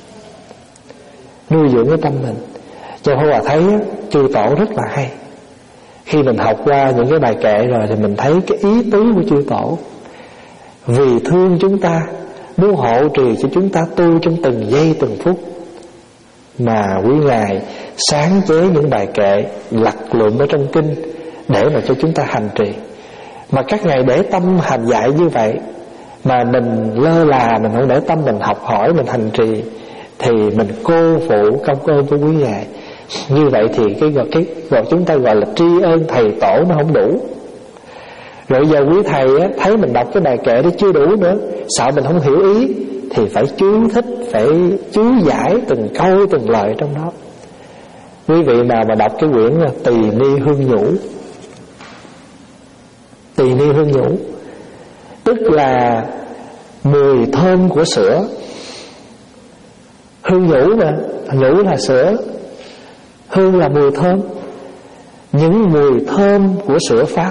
nuôi dưỡng cái tâm mình. Cho Pháp Hòa thấy chư tổ rất là hay. Khi mình học qua những cái bài kệ rồi thì mình thấy cái ý tứ của chư tổ, vì thương chúng ta, muốn hộ trì cho chúng ta tu trong từng giây từng phút, mà quý ngài sáng chế những bài kệ lặt lượm ở trong kinh để mà cho chúng ta hành trì. Mà các ngài để tâm hành dạy như vậy, mà mình lơ là, mình không để tâm mình học hỏi, mình hành trì, thì mình cô phụ công ơn của quý ngài. Như vậy thì cái gọi cái gọi chúng ta gọi là tri ân thầy tổ nó không đủ. Rồi giờ quý thầy á, thấy mình đọc cái bài kệ đó chưa đủ nữa, sợ mình không hiểu ý, thì phải chú thích, phải chú giải từng câu từng lời trong đó. Quý vị nào mà đọc cái quyển Tỳ Ni Hương Nhũ, Tỳ ni hương nhũ tức là mùi thơm của sữa. Hương nhũ mà, nhũ là sữa, hương là mùi thơm. Những mùi thơm của sữa Pháp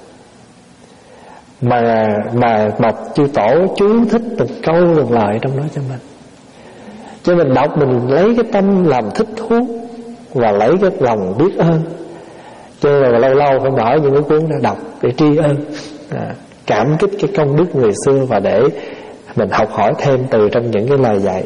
Mà mà mà chư tổ chú thích từng câu từng lời trong đó cho mình. Cho mình đọc mình lấy cái tâm làm thích thú và lấy cái lòng biết ơn. Cho nên là lâu lâu phải mở những cái cuốn ra đọc để tri ân, à, cảm kích cái công đức người xưa, và để mình học hỏi thêm từ trong những cái lời dạy.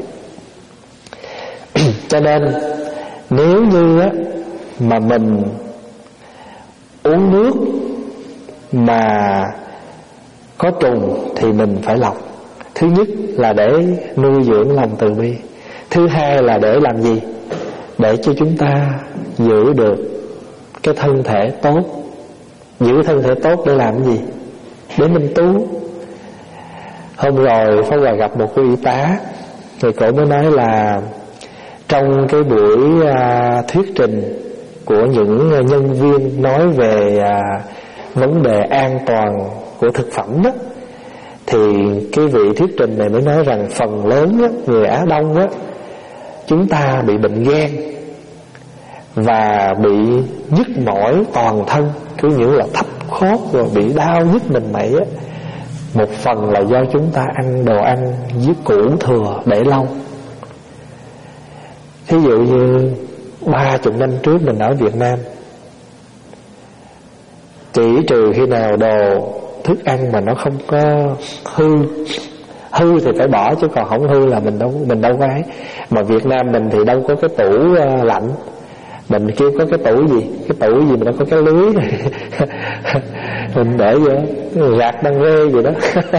Cho nên nếu như á, mà mình uống nước mà có trùng thì mình phải lọc. Thứ nhất là để nuôi dưỡng lòng từ bi. Thứ hai là để làm gì? Để cho chúng ta giữ được cái thân thể tốt. Giữ thân thể tốt để làm gì? Để mình tu. Hôm rồi Pháp Hòa gặp một cô y tá, thì cổ mới nói là trong cái buổi uh, thuyết trình của những nhân viên nói về uh, vấn đề an toàn của thực phẩm đó, thì cái vị thuyết trình này mới nói rằng phần lớn á, người Á Đông á, chúng ta bị bệnh gan và bị nhức mỏi toàn thân, cứ như là thấp khớp rồi bị đau nhức mình mẩy á. Một phần là do chúng ta ăn đồ ăn với củ thừa để lâu. Thí dụ như ba chục năm trước mình ở Việt Nam, chỉ trừ khi nào đồ thức ăn mà nó không có hư, hư thì phải bỏ, chứ còn không hư là mình đâu mình đâu có ấy. Mà Việt Nam mình thì đâu có cái tủ uh, lạnh, mình kêu có cái tủ gì, cái tủ gì mà nó có cái lưới này mình để vô rạc đăng rê gì đó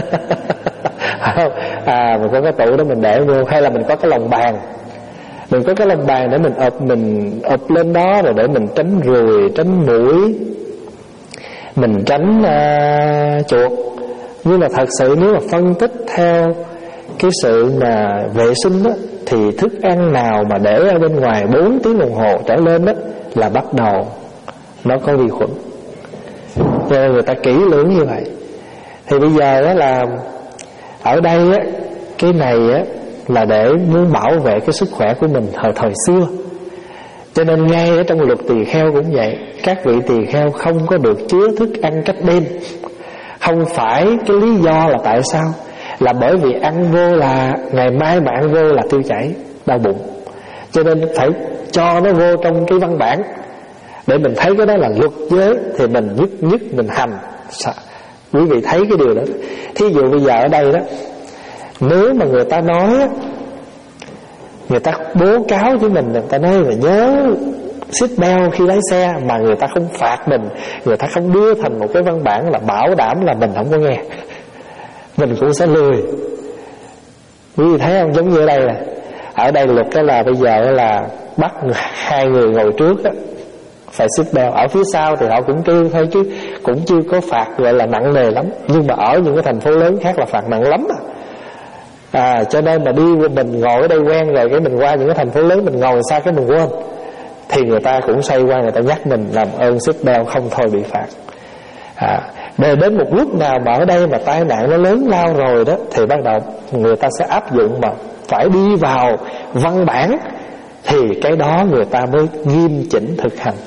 à, mình có cái tủ đó mình để vô. Hay là mình có cái lồng bàn, mình có cái lồng bàn để mình ụp mình ụp lên đó, rồi để mình tránh ruồi, tránh muỗi, mình tránh uh, chuột. Nhưng mà thật sự nếu mà phân tích theo cái sự mà vệ sinh đó, thì thức ăn nào mà để ở bên ngoài bốn tiếng đồng hồ trở lên đó là bắt đầu nó có vi khuẩn. Cho nên người ta kỹ lưỡng như vậy. Thì bây giờ đó là ở đây á, cái này á là để muốn bảo vệ cái sức khỏe của mình thời thời xưa. Cho nên ngay ở trong luật tỳ kheo cũng vậy, các vị tỳ kheo không có được chứa thức ăn cách đêm. Không phải cái lý do là tại sao? Là bởi vì ăn vô là ngày mai mà ăn vô là tiêu chảy, đau bụng. Cho nên phải cho nó vô trong cái văn bản để mình thấy cái đó là luật giới, thì mình nhất nhất mình hành. Quý vị thấy cái điều đó. Thí dụ bây giờ ở đây đó, nếu mà người ta nói, người ta bố cáo với mình, người ta nói là nhớ seat belt khi lái xe, mà người ta không phạt mình, người ta không đưa thành một cái văn bản là bảo đảm, là mình không có nghe, mình cũng sẽ lười. Quý vị thấy không? Giống như ở đây là ở đây luật đó là bây giờ là bắt hai người ngồi trước đó, phải seat belt. Ở phía sau thì họ cũng kêu thôi, chứ cũng chưa có phạt gọi là nặng nề lắm. Nhưng mà ở những cái thành phố lớn khác là phạt nặng lắm à. À, cho nên mà đi mình ngồi ở đây quen rồi, cái mình qua những cái thành phố lớn mình ngồi xa cái mình quên, thì người ta cũng xoay qua người ta nhắc mình làm ơn seat belt, không thôi bị phạt. À, để đến một lúc nào mà ở đây mà tai nạn nó lớn lao rồi đó, thì bắt đầu người ta sẽ áp dụng mà phải đi vào văn bản, thì cái đó người ta mới nghiêm chỉnh thực hành.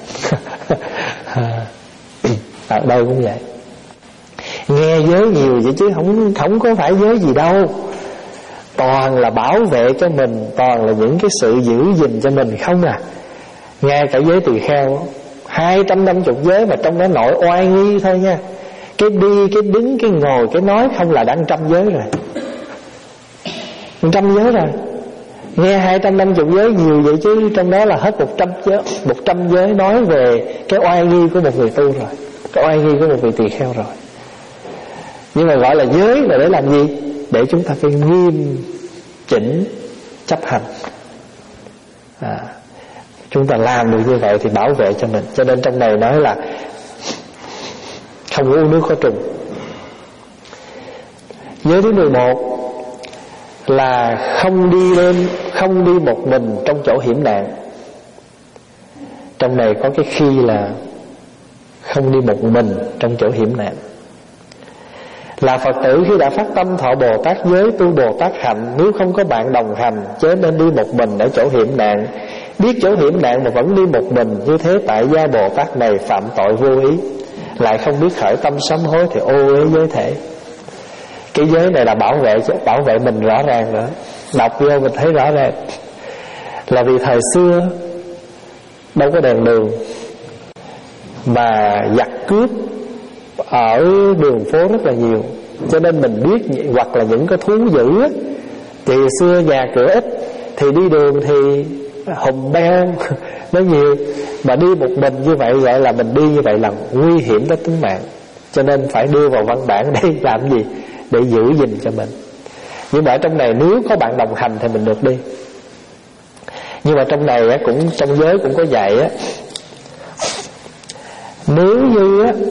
Ở đâu cũng vậy. Nghe giới nhiều vậy chứ không không có phải giới gì đâu. Toàn là bảo vệ cho mình, toàn là những cái sự giữ gìn cho mình không à. Ngay cả giới tỳ kheo hai trăm năm mươi giới mà trong đó nội oai nghi thôi nha. Cái đi, cái đứng, cái ngồi, cái nói không là đã trăm giới rồi. Trăm giới rồi. Nghe hai trăm năm mươi giới nhiều vậy chứ trong đó là hết một trăm giới, một trăm giới nói về cái oai nghi của một người tu rồi, cái oai nghi của một vị tỳ kheo rồi. Nhưng mà gọi là giới là để làm gì? Để chúng ta phải nghiêm chỉnh chấp hành. À, chúng ta làm được như vậy thì bảo vệ cho mình. Cho nên trong này nói là không uống nước có trùng. Giới thứ mười một là không đi lên, không đi một mình trong chỗ hiểm nạn. Trong này có cái khi là không đi một mình trong chỗ hiểm nạn. Là Phật tử khi đã phát tâm thọ Bồ Tát giới, tu Bồ Tát hạnh, nếu không có bạn đồng hành, chớ nên đi một mình ở chỗ hiểm nạn. Biết chỗ hiểm nạn mà vẫn đi một mình, như thế tại gia Bồ Tát này phạm tội vô ý, lại không biết khởi tâm sám hối thì ô uế giới thể. Cái giới này là bảo vệ bảo vệ mình rõ ràng nữa. Đọc vô mình thấy rõ ràng. Là vì thời xưa đâu có đèn đường, mà giặc cướp ở đường phố rất là nhiều, cho nên mình biết. Hoặc là những cái thú dữ á, thì xưa nhà cửa ít, thì đi đường thì hùng beo nó nhiều, mà đi một mình như vậy gọi là mình đi như vậy là nguy hiểm đến tính mạng. Cho nên phải đưa vào văn bản để làm gì? Để giữ gìn cho mình. Nhưng mà ở trong này nếu có bạn đồng hành thì mình được đi. Nhưng mà trong này cũng trong giới cũng có dạy á, nếu như á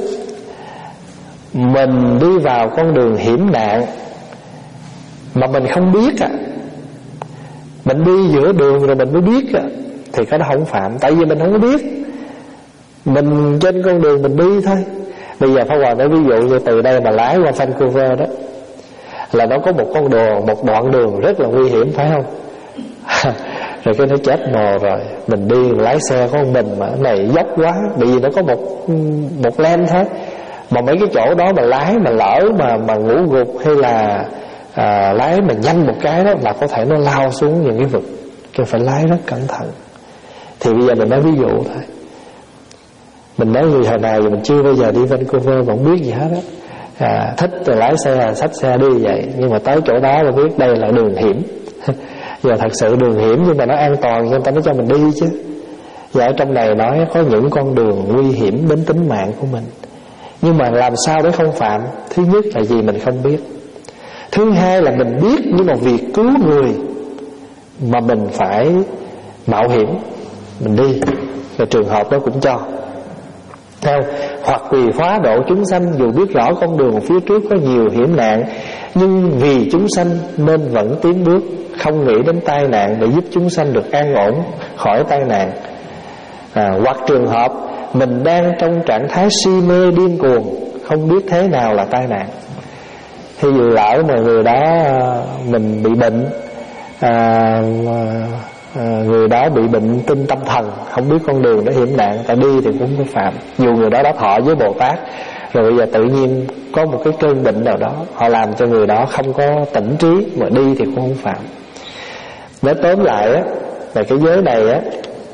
mình đi vào con đường hiểm nạn mà mình không biết á, mình đi giữa đường rồi mình mới biết á, thì cái đó không phạm. Tại vì mình không có biết, mình trên con đường mình đi thôi. Bây giờ Pháp Hòa nói ví dụ như từ đây mà lái qua Vancouver đó, là nó có một con đường, một đoạn đường rất là nguy hiểm, phải không? Rồi cái nó chết mồ rồi. Mình đi lái xe có mình mà này dốc quá, bởi vì nó có một một lane thôi. Mà mấy cái chỗ đó mà lái mà lỡ mà mà ngủ gục hay là à, lái mà nhanh một cái đó là có thể nó lao xuống những cái vực. Cho phải lái rất cẩn thận. Thì bây giờ mình nói ví dụ thôi. Mình nói vì hồi nào mình chưa bao giờ đi Vancouver mà không biết gì hết á. À, thích rồi lái xe, xách xe đi vậy. Nhưng mà tới chỗ đó là biết đây là đường hiểm. Giờ thật sự đường hiểm nhưng mà nó an toàn, cho người ta mới cho mình đi chứ. Và ở trong này nói có những con đường nguy hiểm đến tính mạng của mình. Nhưng mà làm sao để không phạm? Thứ nhất là vì mình không biết. Thứ hai là mình biết, nhưng mà vì cứu người mà mình phải mạo hiểm, mình đi. Và trường hợp đó cũng cho theo. Hoặc vì hóa độ chúng sanh, dù biết rõ con đường phía trước có nhiều hiểm nạn, nhưng vì chúng sanh nên vẫn tiến bước, không nghĩ đến tai nạn để giúp chúng sanh được an ổn khỏi tai nạn. À, hoặc trường hợp mình đang trong trạng thái si mê điên cuồng, không biết thế nào là tai nạn. Ví dụ lỡ mà người đó mình bị bệnh, à, à, người đó bị bệnh tinh tâm thần, không biết con đường nó hiểm nạn, ta đi thì cũng có phạm. Dù người đó đã thọ với Bồ Tát, rồi bây giờ tự nhiên có một cái cơn bệnh nào đó, họ làm cho người đó không có tỉnh trí, mà đi thì cũng không phạm. Để tóm lại á, là cái giới này á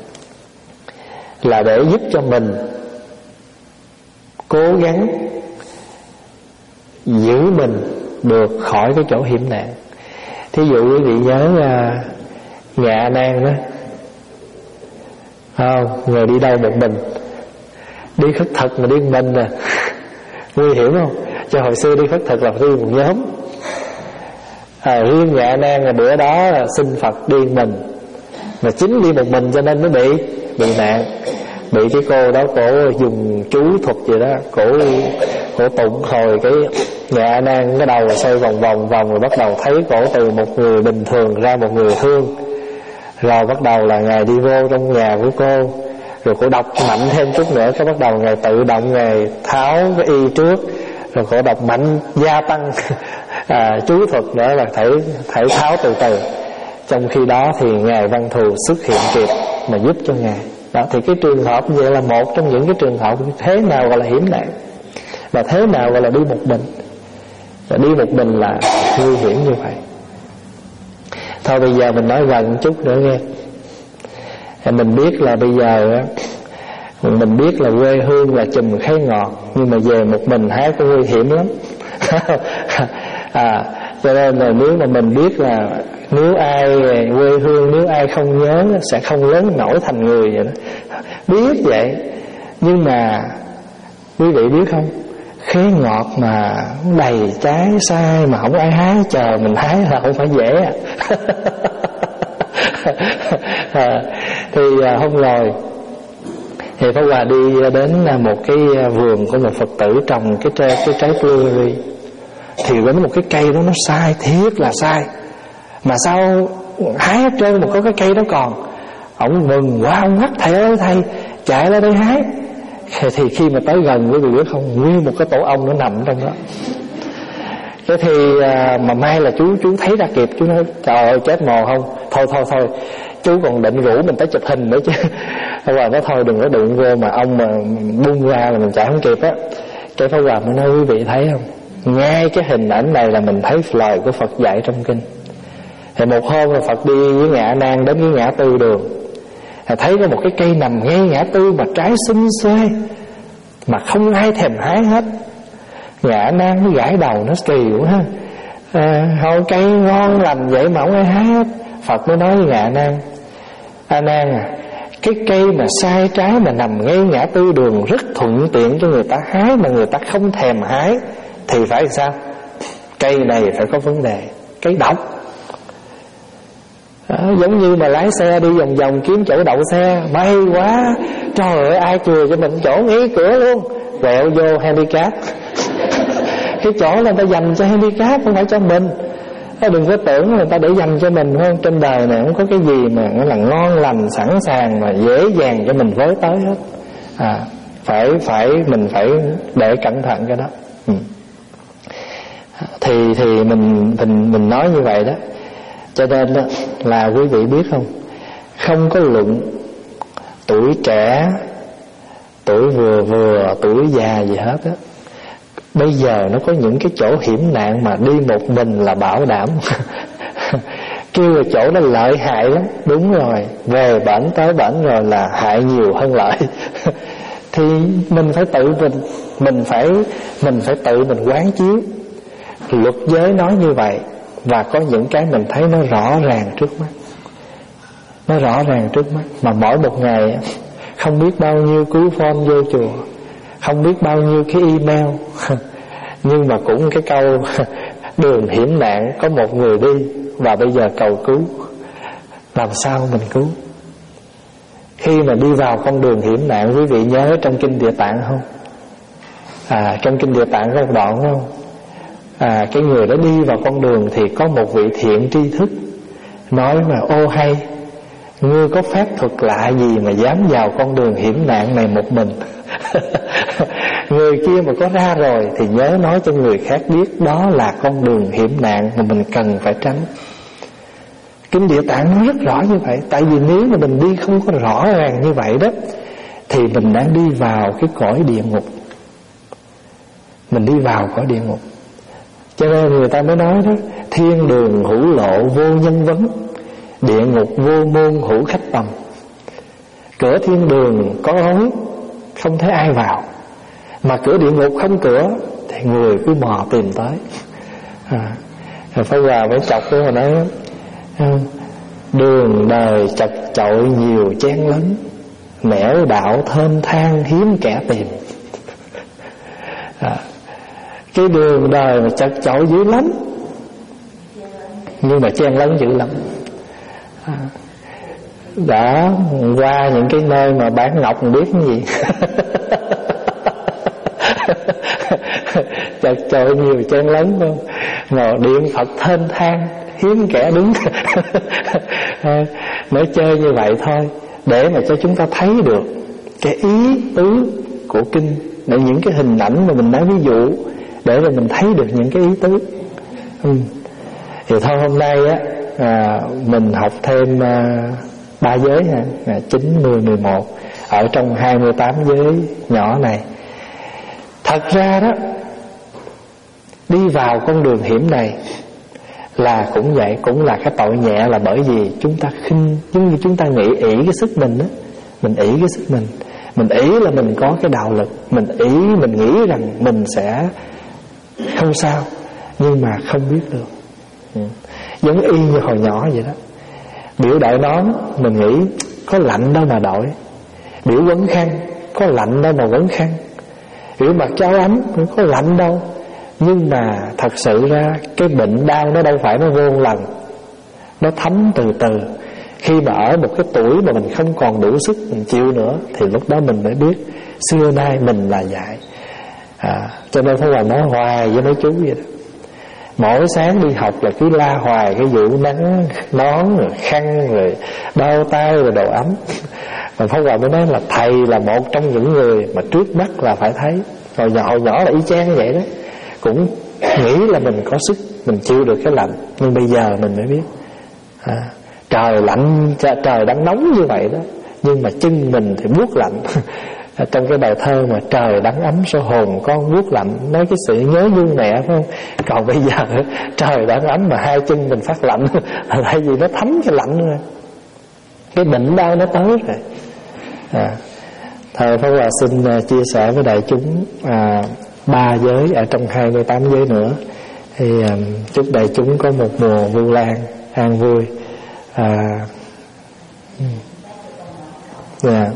là để giúp cho mình cố gắng giữ mình được khỏi cái chỗ hiểm nạn. Thí dụ quý vị nhớ uh, nhà A Nan đó, không, người đi đâu một mình, đi khất thực mà đi một mình nè, nguy hiểm không? Cho hồi xưa đi khất thực là đi một nhóm. À, riêng nhà A Nan là bữa đó là xin Phật đi mình, mà chính đi một mình cho nên mới bị bị nạn. Bị cái cô đó cổ dùng chú thuật gì đó, cổ cổ tụng hồi cái nhà A Nan cái đầu là xoay vòng vòng vòng, rồi bắt đầu thấy cổ từ một người bình thường ra một người thương. Rồi bắt đầu là ngài đi vô trong nhà của cô, rồi cổ đọc mạnh thêm chút nữa, cái bắt đầu ngài tự động ngài tháo cái y trước, rồi cổ đọc mạnh gia tăng à, chú thuật nữa là thể thể tháo từ từ. Trong khi đó thì ngài Văn Thù xuất hiện kịp mà giúp cho ngài. Đó, thì cái trường hợp như vậy là một trong những cái trường hợp thế nào gọi là hiểm nạn, và thế nào gọi là đi một mình. Và đi một mình là nguy hiểm như vậy. Thôi bây giờ mình nói gần chút nữa nghe. Mình biết là bây giờ mình biết là quê hương là chùm khế ngọt, nhưng mà về một mình hái có nguy hiểm lắm. À, cho nên là nếu mà mình biết là nếu ai quê hương, nếu ai không nhớ sẽ không lớn nổi thành người vậy đó. Biết vậy, nhưng mà quý vị biết không, khế ngọt mà đầy trái sai mà không ai hái, chờ mình hái là không phải dễ à. À, thì à, hôm rồi thì Pháp Hòa đi đến một cái vườn của một Phật tử trồng cái trái, cái trái blueberry. Thì đến một cái cây đó nó sai, thiệt là sai. Mà sao hái hết trơn mà có cái cây đó còn. Ông mừng quá, ông hắt thầy ơi thầy, chạy ra đây hái. Thì khi mà tới gần quý vị biết không, nguyên một cái tổ ong nó nằm trong đó. Thế thì à, mà may là chú chú thấy ra kịp. Chú nói trời ơi chết mồ không. Thôi thôi thôi chú còn định rủ mình tới chụp hình nữa chứ. Và nó thôi đừng có đụng vô, mà ông mà bung ra là mình chạy không kịp á. Cái Pháp Hòa mới nói quý vị thấy không, ngay cái hình ảnh này là mình thấy lời của Phật dạy trong kinh. Thì một hôm là Phật đi với Ngạ Nan đến cái ngã tư đường, thì thấy có một cái cây nằm ngay ngã tư mà trái xum xuê mà không ai thèm hái hết. Ngạ Nan mới gãi đầu, nó kỳ quá ha, à, thôi cây ngon lành vậy mà không ai hái hết. Phật mới nói với Ngạ Nan: A Nan à, cái cây mà sai trái mà nằm ngay ngã tư đường rất thuận tiện cho người ta hái mà người ta không thèm hái thì phải làm sao? Cây này phải có vấn đề, cây độc. Đó, giống như mà lái xe đi vòng vòng kiếm chỗ đậu xe, may quá, trời ơi ai chừa cho mình chỗ ngay cửa luôn, quẹo vô handicap. Cái chỗ là người ta dành cho handicap, không phải cho mình. Đừng có tưởng người ta để dành cho mình, không. Trên đời này không có cái gì mà nó là ngon lành sẵn sàng mà dễ dàng cho mình với tới hết. À, phải phải mình phải để cẩn thận cái đó. Ừ. Thì thì mình mình mình nói như vậy đó. Cho nên đó, là quý vị biết không, không có luận tuổi trẻ, tuổi vừa vừa, tuổi già gì hết á. Bây giờ nó có những cái chỗ hiểm nạn mà đi một mình là bảo đảm. Kêu là chỗ đó lợi hại lắm. Đúng rồi, về bển tới bển rồi là hại nhiều hơn lợi. Thì mình phải tự mình Mình phải Mình phải tự mình quán chiếu. Luật giới nói như vậy, và có những cái mình thấy nó rõ ràng trước mắt. Nó rõ ràng trước mắt. Mà mỗi một ngày không biết bao nhiêu cú phone vô chùa, không biết bao nhiêu cái email. Nhưng mà cũng cái câu đường hiểm nạn có một người đi, và bây giờ cầu cứu. Làm sao mình cứu? Khi mà đi vào con đường hiểm nạn, quý vị nhớ trong Kinh Địa Tạng không? À, trong Kinh Địa Tạng có một đoạn không? À, cái người đó đi vào con đường thì có một vị thiện tri thức nói mà: ô hay, ngươi có phép thuật lạ gì mà dám vào con đường hiểm nạn này một mình? Người kia mà có ra rồi thì nhớ nói cho người khác biết đó là con đường hiểm nạn mà mình cần phải tránh. Kinh Địa Tạng nói rất rõ như vậy. Tại vì nếu mà mình đi không có rõ ràng như vậy đó, thì mình đang đi vào cái cõi địa ngục. Mình đi vào cõi địa ngục. Cho nên người ta mới nói đó: thiên đường hữu lộ vô nhân vấn, địa ngục vô môn hữu khách tầm. Cửa thiên đường có lối, không thấy ai vào, mà cửa địa ngục không cửa thì người cứ mò tìm tới. À, Pháp Hòa mới chọc cái hồi nói: đường đời chật chội nhiều chen lấn, nẻo đạo thênh thang hiếm kẻ tìm. À, cái đường đời mà chật chội dữ lắm, nhưng mà chen lấn dữ lắm. À, đã qua những cái nơi mà bán ngọc mình biết cái gì. Chật chội nhiều chen lấn không, mà điện Phật thênh thang hiếm kẻ đứng. Nói chơi như vậy thôi, để mà cho chúng ta thấy được cái ý tứ của kinh, để những cái hình ảnh mà mình nói ví dụ, để mà mình thấy được những cái ý tứ. ừ. Thì thôi hôm nay á, à, mình học thêm à, ba giới ha, à, chín, mười, mười một ở trong hai mươi tám giới nhỏ này. Thật ra đó, đi vào con đường hiểm này là cũng vậy, cũng là cái tội nhẹ, là bởi vì chúng ta khinh, giống như chúng ta nghĩ ỷ cái sức mình đó, mình ỷ cái sức mình, mình ỷ là mình có cái đạo lực, mình ỷ, mình nghĩ rằng mình sẽ không sao, nhưng mà không biết được. ừ. Giống y như hồi nhỏ vậy đó. Biểu đội nón, mình nghĩ có lạnh đâu mà đội. Biểu quấn khăn, có lạnh đâu mà quấn khăn. Biểu mặc áo ấm, có lạnh đâu. Nhưng mà thật sự ra cái bệnh đau nó đâu phải nó vô lần, nó thấm từ từ. Khi mà ở một cái tuổi mà mình không còn đủ sức mình chịu nữa, thì lúc đó mình mới biết xưa nay mình là vậy. à, Cho nên phải là nói hoài với mấy chú vậy đó. Mỗi sáng đi học là cứ la hoài cái vụ nắng, nón, rồi khăn, rồi đau tay, rồi đồ ấm. Mà Pháp Hòa mới nói là thầy là một trong những người mà trước mắt là phải thấy. Rồi nhỏ nhỏ là y chang vậy đó, cũng nghĩ là mình có sức, mình chịu được cái lạnh. Nhưng bây giờ mình mới biết à, trời lạnh, trời đang nóng như vậy đó, nhưng mà chân mình thì buốt lạnh. Trong cái bài thơ mà trời đang ấm sao hồn con buốt lạnh, nói cái sự nhớ nhung mẹ, phải không? Còn bây giờ trời đang ấm mà hai chân mình phát lạnh là tại vì nó thấm cái lạnh rồi, cái bệnh đau nó tới rồi. à, Thầy Pháp Hòa xin uh, chia sẻ với đại chúng uh, ba giới ở trong hai mươi tám giới nữa. Thì uh, chúc đại chúng có một mùa Vu Lan an vui. À, yeah.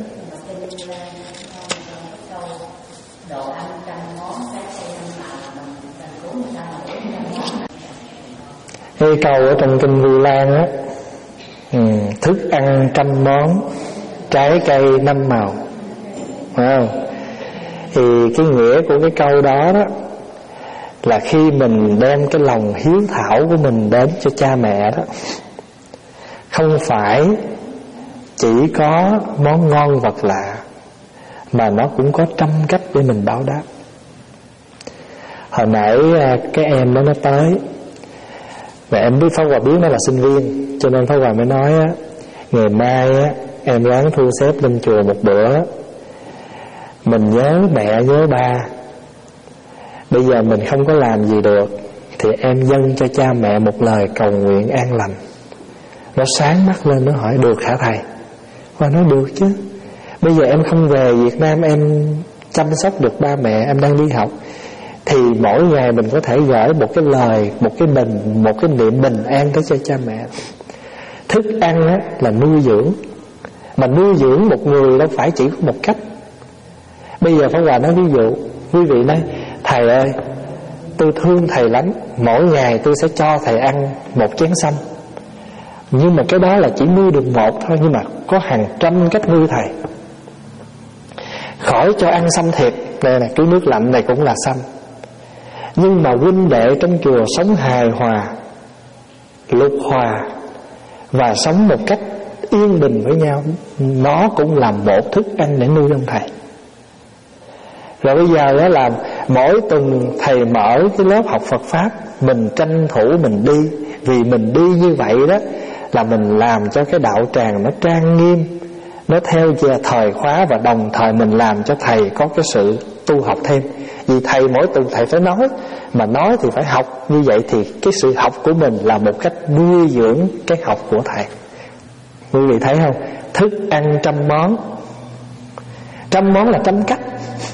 Cái câu ở trong kinh Vu Lan á, ừ, thức ăn trăm món, trái cây năm màu, phải không? Thì cái nghĩa của cái câu đó đó là khi mình đem cái lòng hiếu thảo của mình đến cho cha mẹ đó, không phải chỉ có món ngon vật lạ, mà nó cũng có trăm cách để mình báo đáp. Hồi nãy cái em đó nó tới, và em biết Pháp Hòa biết nó là sinh viên, cho nên Pháp Hòa mới nói á, ngày mai á, em ráng thu xếp lên chùa một bữa. Mình nhớ mẹ nhớ ba. Bây giờ mình không có làm gì được thì em dâng cho cha mẹ một lời cầu nguyện an lành. Nó sáng mắt lên, nó hỏi được hả thầy? Và nói được chứ. Bây giờ em không về Việt Nam, em chăm sóc được ba mẹ, em đang đi học, thì mỗi ngày mình có thể gửi một cái lời, một cái bình, một cái niệm bình an tới cho cha mẹ. Thức ăn á, là nuôi dưỡng, mà nuôi dưỡng một người đâu phải chỉ có một cách. Bây giờ Pháp Hòa nói ví dụ, quý vị nói thầy ơi, tôi thương thầy lắm, mỗi ngày tôi sẽ cho thầy ăn một chén sâm. Nhưng mà cái đó là chỉ nuôi được một thôi, nhưng mà có hàng trăm cách nuôi thầy. Khỏi cho ăn sâm thiệt, đây là cái nước lạnh này cũng là sâm. Nhưng mà huynh đệ trong chùa sống hài hòa, lục hòa, và sống một cách yên bình với nhau, nó cũng là một thức ăn để nuôi ông thầy. Rồi bây giờ đó là mỗi tuần thầy mở cái lớp học Phật Pháp, mình tranh thủ mình đi. Vì mình đi như vậy đó là mình làm cho cái đạo tràng nó trang nghiêm, nó theo giờ thời khóa, và đồng thời mình làm cho thầy có cái sự tu học thêm. Vì thầy mỗi tuần thầy phải nói, mà nói thì phải học. Như vậy thì cái sự học của mình là một cách nuôi dưỡng cái học của thầy. Quý vị thấy không? Thức ăn trăm món, trăm món là trăm cách.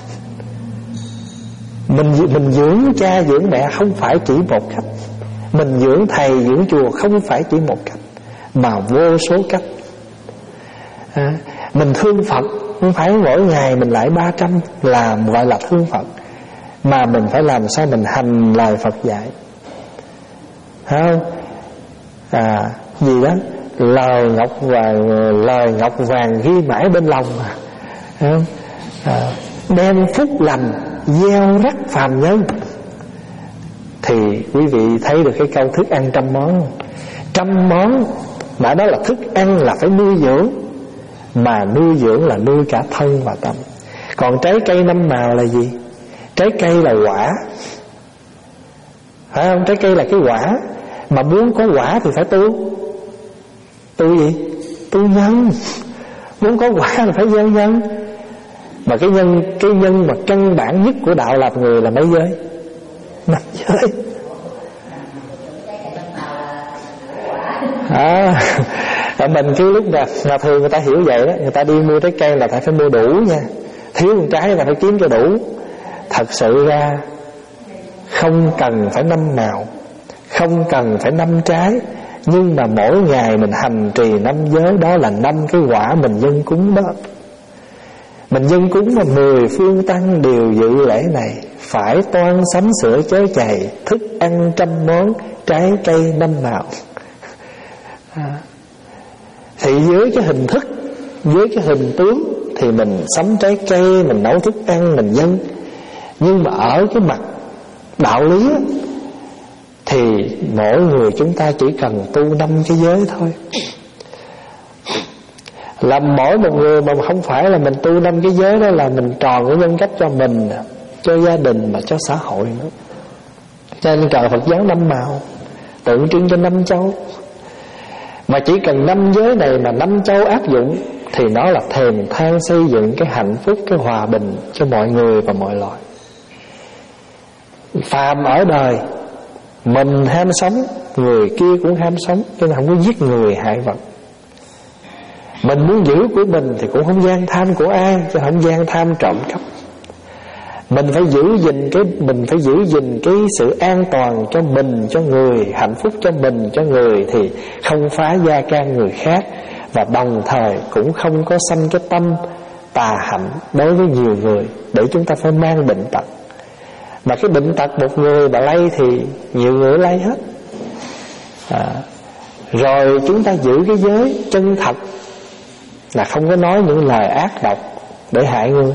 Mình, mình dưỡng cha dưỡng mẹ không phải chỉ một cách. Mình dưỡng thầy dưỡng chùa không phải chỉ một cách, mà vô số cách. à, Mình thương Phật không phải mỗi ngày mình lại ba trăm làm gọi là thương Phật, mà mình phải làm sao mình hành lời Phật dạy. Thấy không? À, gì đó lời ngọc vàng, lời ngọc vàng ghi mãi bên lòng mà. Thấy không? À, đem phúc lành gieo rắc phàm nhân. Thì quý vị thấy được cái câu thức ăn trăm món. Trăm món mà đó là thức ăn là phải nuôi dưỡng, mà nuôi dưỡng là nuôi cả thân và tâm. Còn trái cây năm màu là gì? Trái cây là quả, phải không? Trái cây là cái quả, mà muốn có quả thì phải tu. Tu gì? Tu nhân. Muốn có quả là phải gieo nhân. Mà cái nhân, cái nhân mà căn bản nhất của đạo làm người là mấy giới? Năm giới. À, mình cái lúc nào, nào thường người ta hiểu vậy đó, người ta đi mua trái cây là phải phải mua đủ nha. Thiếu một trái là phải kiếm cho đủ. Thật sự ra không cần phải năm màu, không cần phải năm trái, nhưng mà mỗi ngày mình hành trì năm giới, đó là năm cái quả mình dâng cúng đó. Mình dâng cúng mà mười phương tăng đều dự lễ này, phải toan sắm sửa chớ chày, thức ăn trăm món, trái cây năm màu. à, Thì với cái hình thức, với cái hình tướng thì mình sắm trái cây, mình nấu thức ăn, mình dâng. Nhưng mà ở cái mặt đạo lý thì mỗi người chúng ta chỉ cần tu năm cái giới thôi. Làm mỗi một người mà không phải là mình tu năm cái giới đó là mình tròn cái nhân cách cho mình, cho gia đình, mà cho xã hội nữa. Cho nên cờ Phật giáo năm màu tượng trưng cho năm châu. Mà chỉ cần năm giới này mà năm châu áp dụng thì nó là thềm thang xây dựng cái hạnh phúc, cái hòa bình cho mọi người và mọi loài. Phàm ở đời, mình ham sống, người kia cũng ham sống, cho nên không có giết người hại vật. Mình muốn giữ của mình thì cũng không gian tham của ai, chứ không gian tham trộm cắp. Mình phải giữ gìn cái mình phải giữ gìn cái sự an toàn cho mình, cho người, hạnh phúc cho mình, cho người, thì không phá gia can người khác, và đồng thời cũng không có sanh cái tâm tà hạnh đối với nhiều người, để chúng ta phải mang bệnh tật. Mà cái bệnh tật một người mà lây thì nhiều người lây hết. à, Rồi chúng ta giữ cái giới chân thật, là không có nói những lời ác độc để hại người.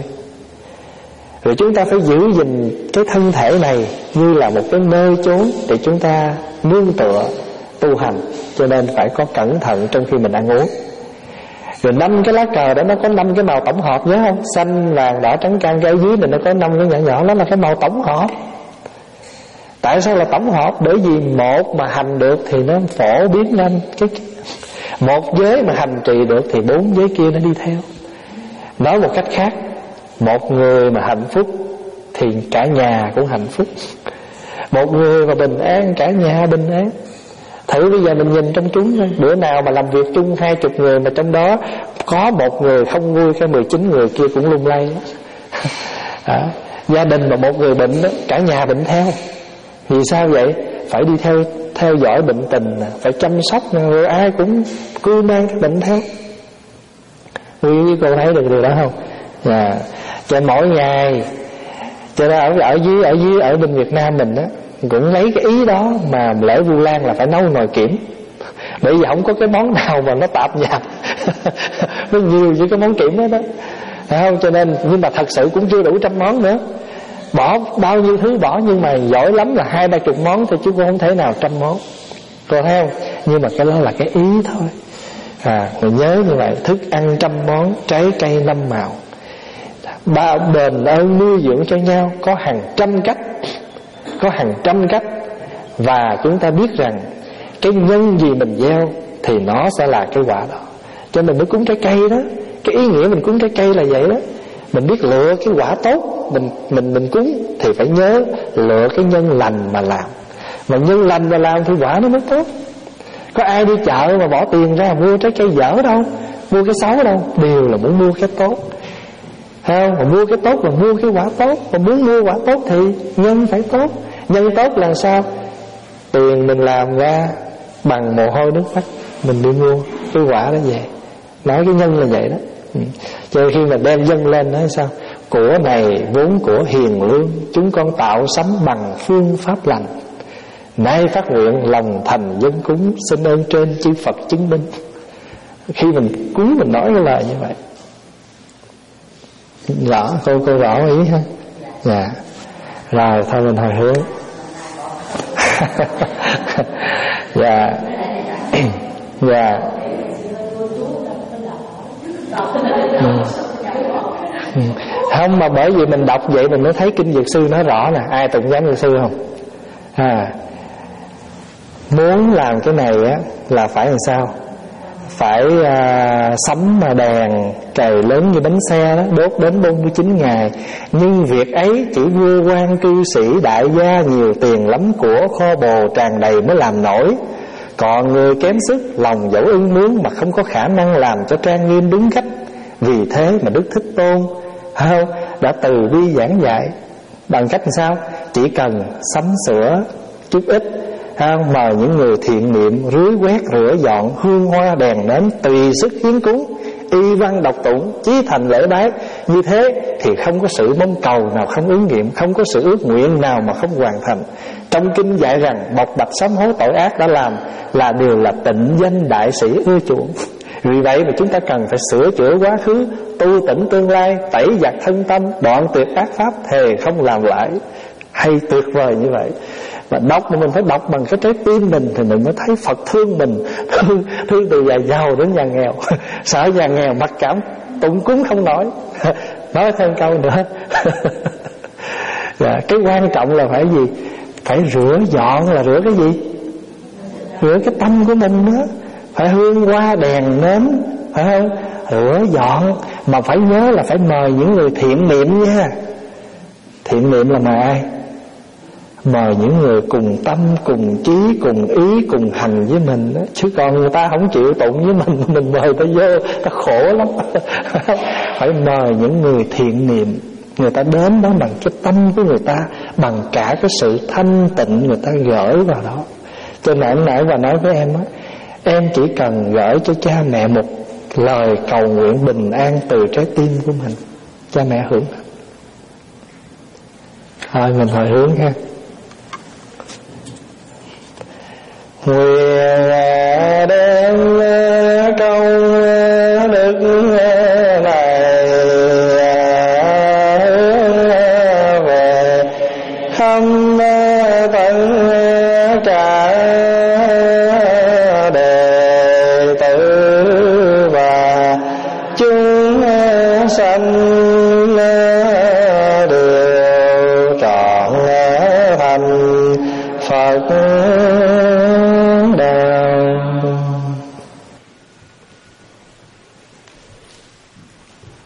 Rồi chúng ta phải giữ gìn cái thân thể này như là một cái nơi chốn để chúng ta nương tựa tu hành, cho nên phải có cẩn thận trong khi mình ăn uống. Rồi năm cái lá cờ đó nó có năm cái màu tổng hợp, nhớ không? Xanh, vàng, đỏ, trắng, cam, cái dưới này nó có năm cái nhỏ nhỏ, đó là cái màu tổng hợp. Tại sao là tổng hợp? Bởi vì một mà hành được thì nó phổ biến lên cái một giới mà hành trì được thì bốn giới kia nó đi theo. Nói một cách khác, một người mà hạnh phúc thì cả nhà cũng hạnh phúc. Một người mà bình an, cả nhà bình an. Thử bây giờ mình nhìn trong chúng thôi, bữa nào mà làm việc chung hai chục người mà trong đó có một người không vui, cái mười chín người kia cũng lung lay. à, Gia đình mà một người bệnh đó, cả nhà bệnh theo. Vì sao vậy? Phải đi theo theo dõi bệnh tình, phải chăm sóc, rồi ai cũng cứ mang cái bệnh theo. Quý vị cô thấy được điều đó không? À, cho mỗi ngày, cho nên ở ở dưới ở dưới ở bên Việt Nam mình á cũng lấy cái ý đó mà lễ Vu Lan là phải nấu nồi kiểm, bởi vì không có cái món nào mà nó tạp nhạp. Nó nhiều với cái món kiểm đó đó, phải không? Cho nên nhưng mà thật sự cũng chưa đủ trăm món nữa. Bỏ bao nhiêu thứ bỏ, nhưng mà giỏi lắm là hai ba chục món thôi, chứ cũng không thể nào trăm món. Cô thấy không? Nhưng mà cái đó là cái ý thôi. À, mình nhớ như vậy, thức ăn trăm món, trái cây năm màu, ba đền ơn nuôi dưỡng cho nhau, có hàng trăm cách, có hàng trăm cách. Và chúng ta biết rằng cái nhân gì mình gieo thì nó sẽ là cái quả đó. Cho mình mới cúng trái cây đó. Cái ý nghĩa mình cúng trái cây là vậy đó. Mình biết lựa cái quả tốt, mình mình mình cúng thì phải nhớ lựa cái nhân lành mà làm. Mà nhân lành mà làm thì quả nó mới tốt. Có ai đi chợ mà bỏ tiền ra mua trái cây dở đâu, mua cái xấu đâu, đều là muốn mua cái tốt. Thấy không? Mà mua cái tốt là mua cái quả tốt. Mà muốn mua quả tốt thì nhân phải tốt. Nhân tốt là sao? Tiền mình làm ra bằng mồ hôi nước mắt, mình đi mua cái quả đó về. Nói cái nhân là vậy đó. ừ. Cho nên khi mà đem dâng lên nói sao? Của này vốn của hiền lương, chúng con tạo sắm bằng phương pháp lành. Nay phát nguyện lòng thành dân cúng, xin ơn trên chư Phật chứng minh. Khi mình cúng mình nói cái lời như vậy. Rõ, cô cô rõ ý ha. Dạ. Rồi thôi mình hồi hướng. Dạ. Dạ. ừ. Ừ. Không, mà bởi vì mình đọc vậy mình mới thấy kinh Dược Sư nói rõ nè. Ai tụng giám Dược Sư không? À, muốn làm cái này á là phải làm sao? Phải à, sắm mà đèn trời lớn như bánh xe đó, đốt đến bốn mươi chín ngày. Nhưng việc ấy chỉ vua quan cư sĩ đại gia nhiều tiền lắm, của kho bồ tràn đầy mới làm nổi. Còn người kém sức, lòng dẫu ưng muốn mà không có khả năng làm cho trang nghiêm đúng cách. Vì thế mà Đức Thích Tôn không, đã từ bi giảng dạy bằng cách làm sao? Chỉ cần sắm sửa chút ít, không, mời những người thiện niệm rưới quét rửa dọn, hương hoa đèn nến tùy sức hiến cúng, y văn đọc tụng, chí thành lễ bái. Như thế thì không có sự mong cầu nào không ứng nghiệm, không có sự ước nguyện nào mà không hoàn thành. Trong kinh dạy rằng bộc bạch sám hối tội ác đã làm là điều là tịnh danh đại sĩ ưa chuộng. Vì vậy mà chúng ta cần phải sửa chữa quá khứ, tu tỉnh tương lai, tẩy giặc thân tâm, đoạn tuyệt ác pháp, thề không làm lại. Hay tuyệt vời như vậy. Mà đọc mà mình phải đọc bằng cái trái tim mình thì mình mới thấy Phật thương mình, thương, thương từ nhà giàu đến nhà nghèo. Sợ nhà nghèo mặc cảm tụng cúng không nổi. Nói thêm câu nữa. Dạ, cái quan trọng là phải gì? phải rửa dọn là rửa cái gì? Rửa cái tâm của mình nữa. Phải hương hoa đèn nến, phải không? Rửa dọn. Mà phải nhớ là phải mời những người thiện niệm nha. Thiện niệm là mời ai? Mời những người cùng tâm, cùng chí, cùng ý, cùng hành với mình đó. Chứ còn người ta không chịu tụng với mình, mình mời ta vô, ta khổ lắm. Phải mời những người thiện niệm. Người ta đến đó bằng cái tâm của người ta, bằng cả cái sự thanh tịnh người ta gửi vào đó. Cho nên nãy bà nói với em á, em chỉ cần gửi cho cha mẹ một lời cầu nguyện bình an từ trái tim của mình, cha mẹ hưởng. Thôi mình hồi hướng ha. Nguyện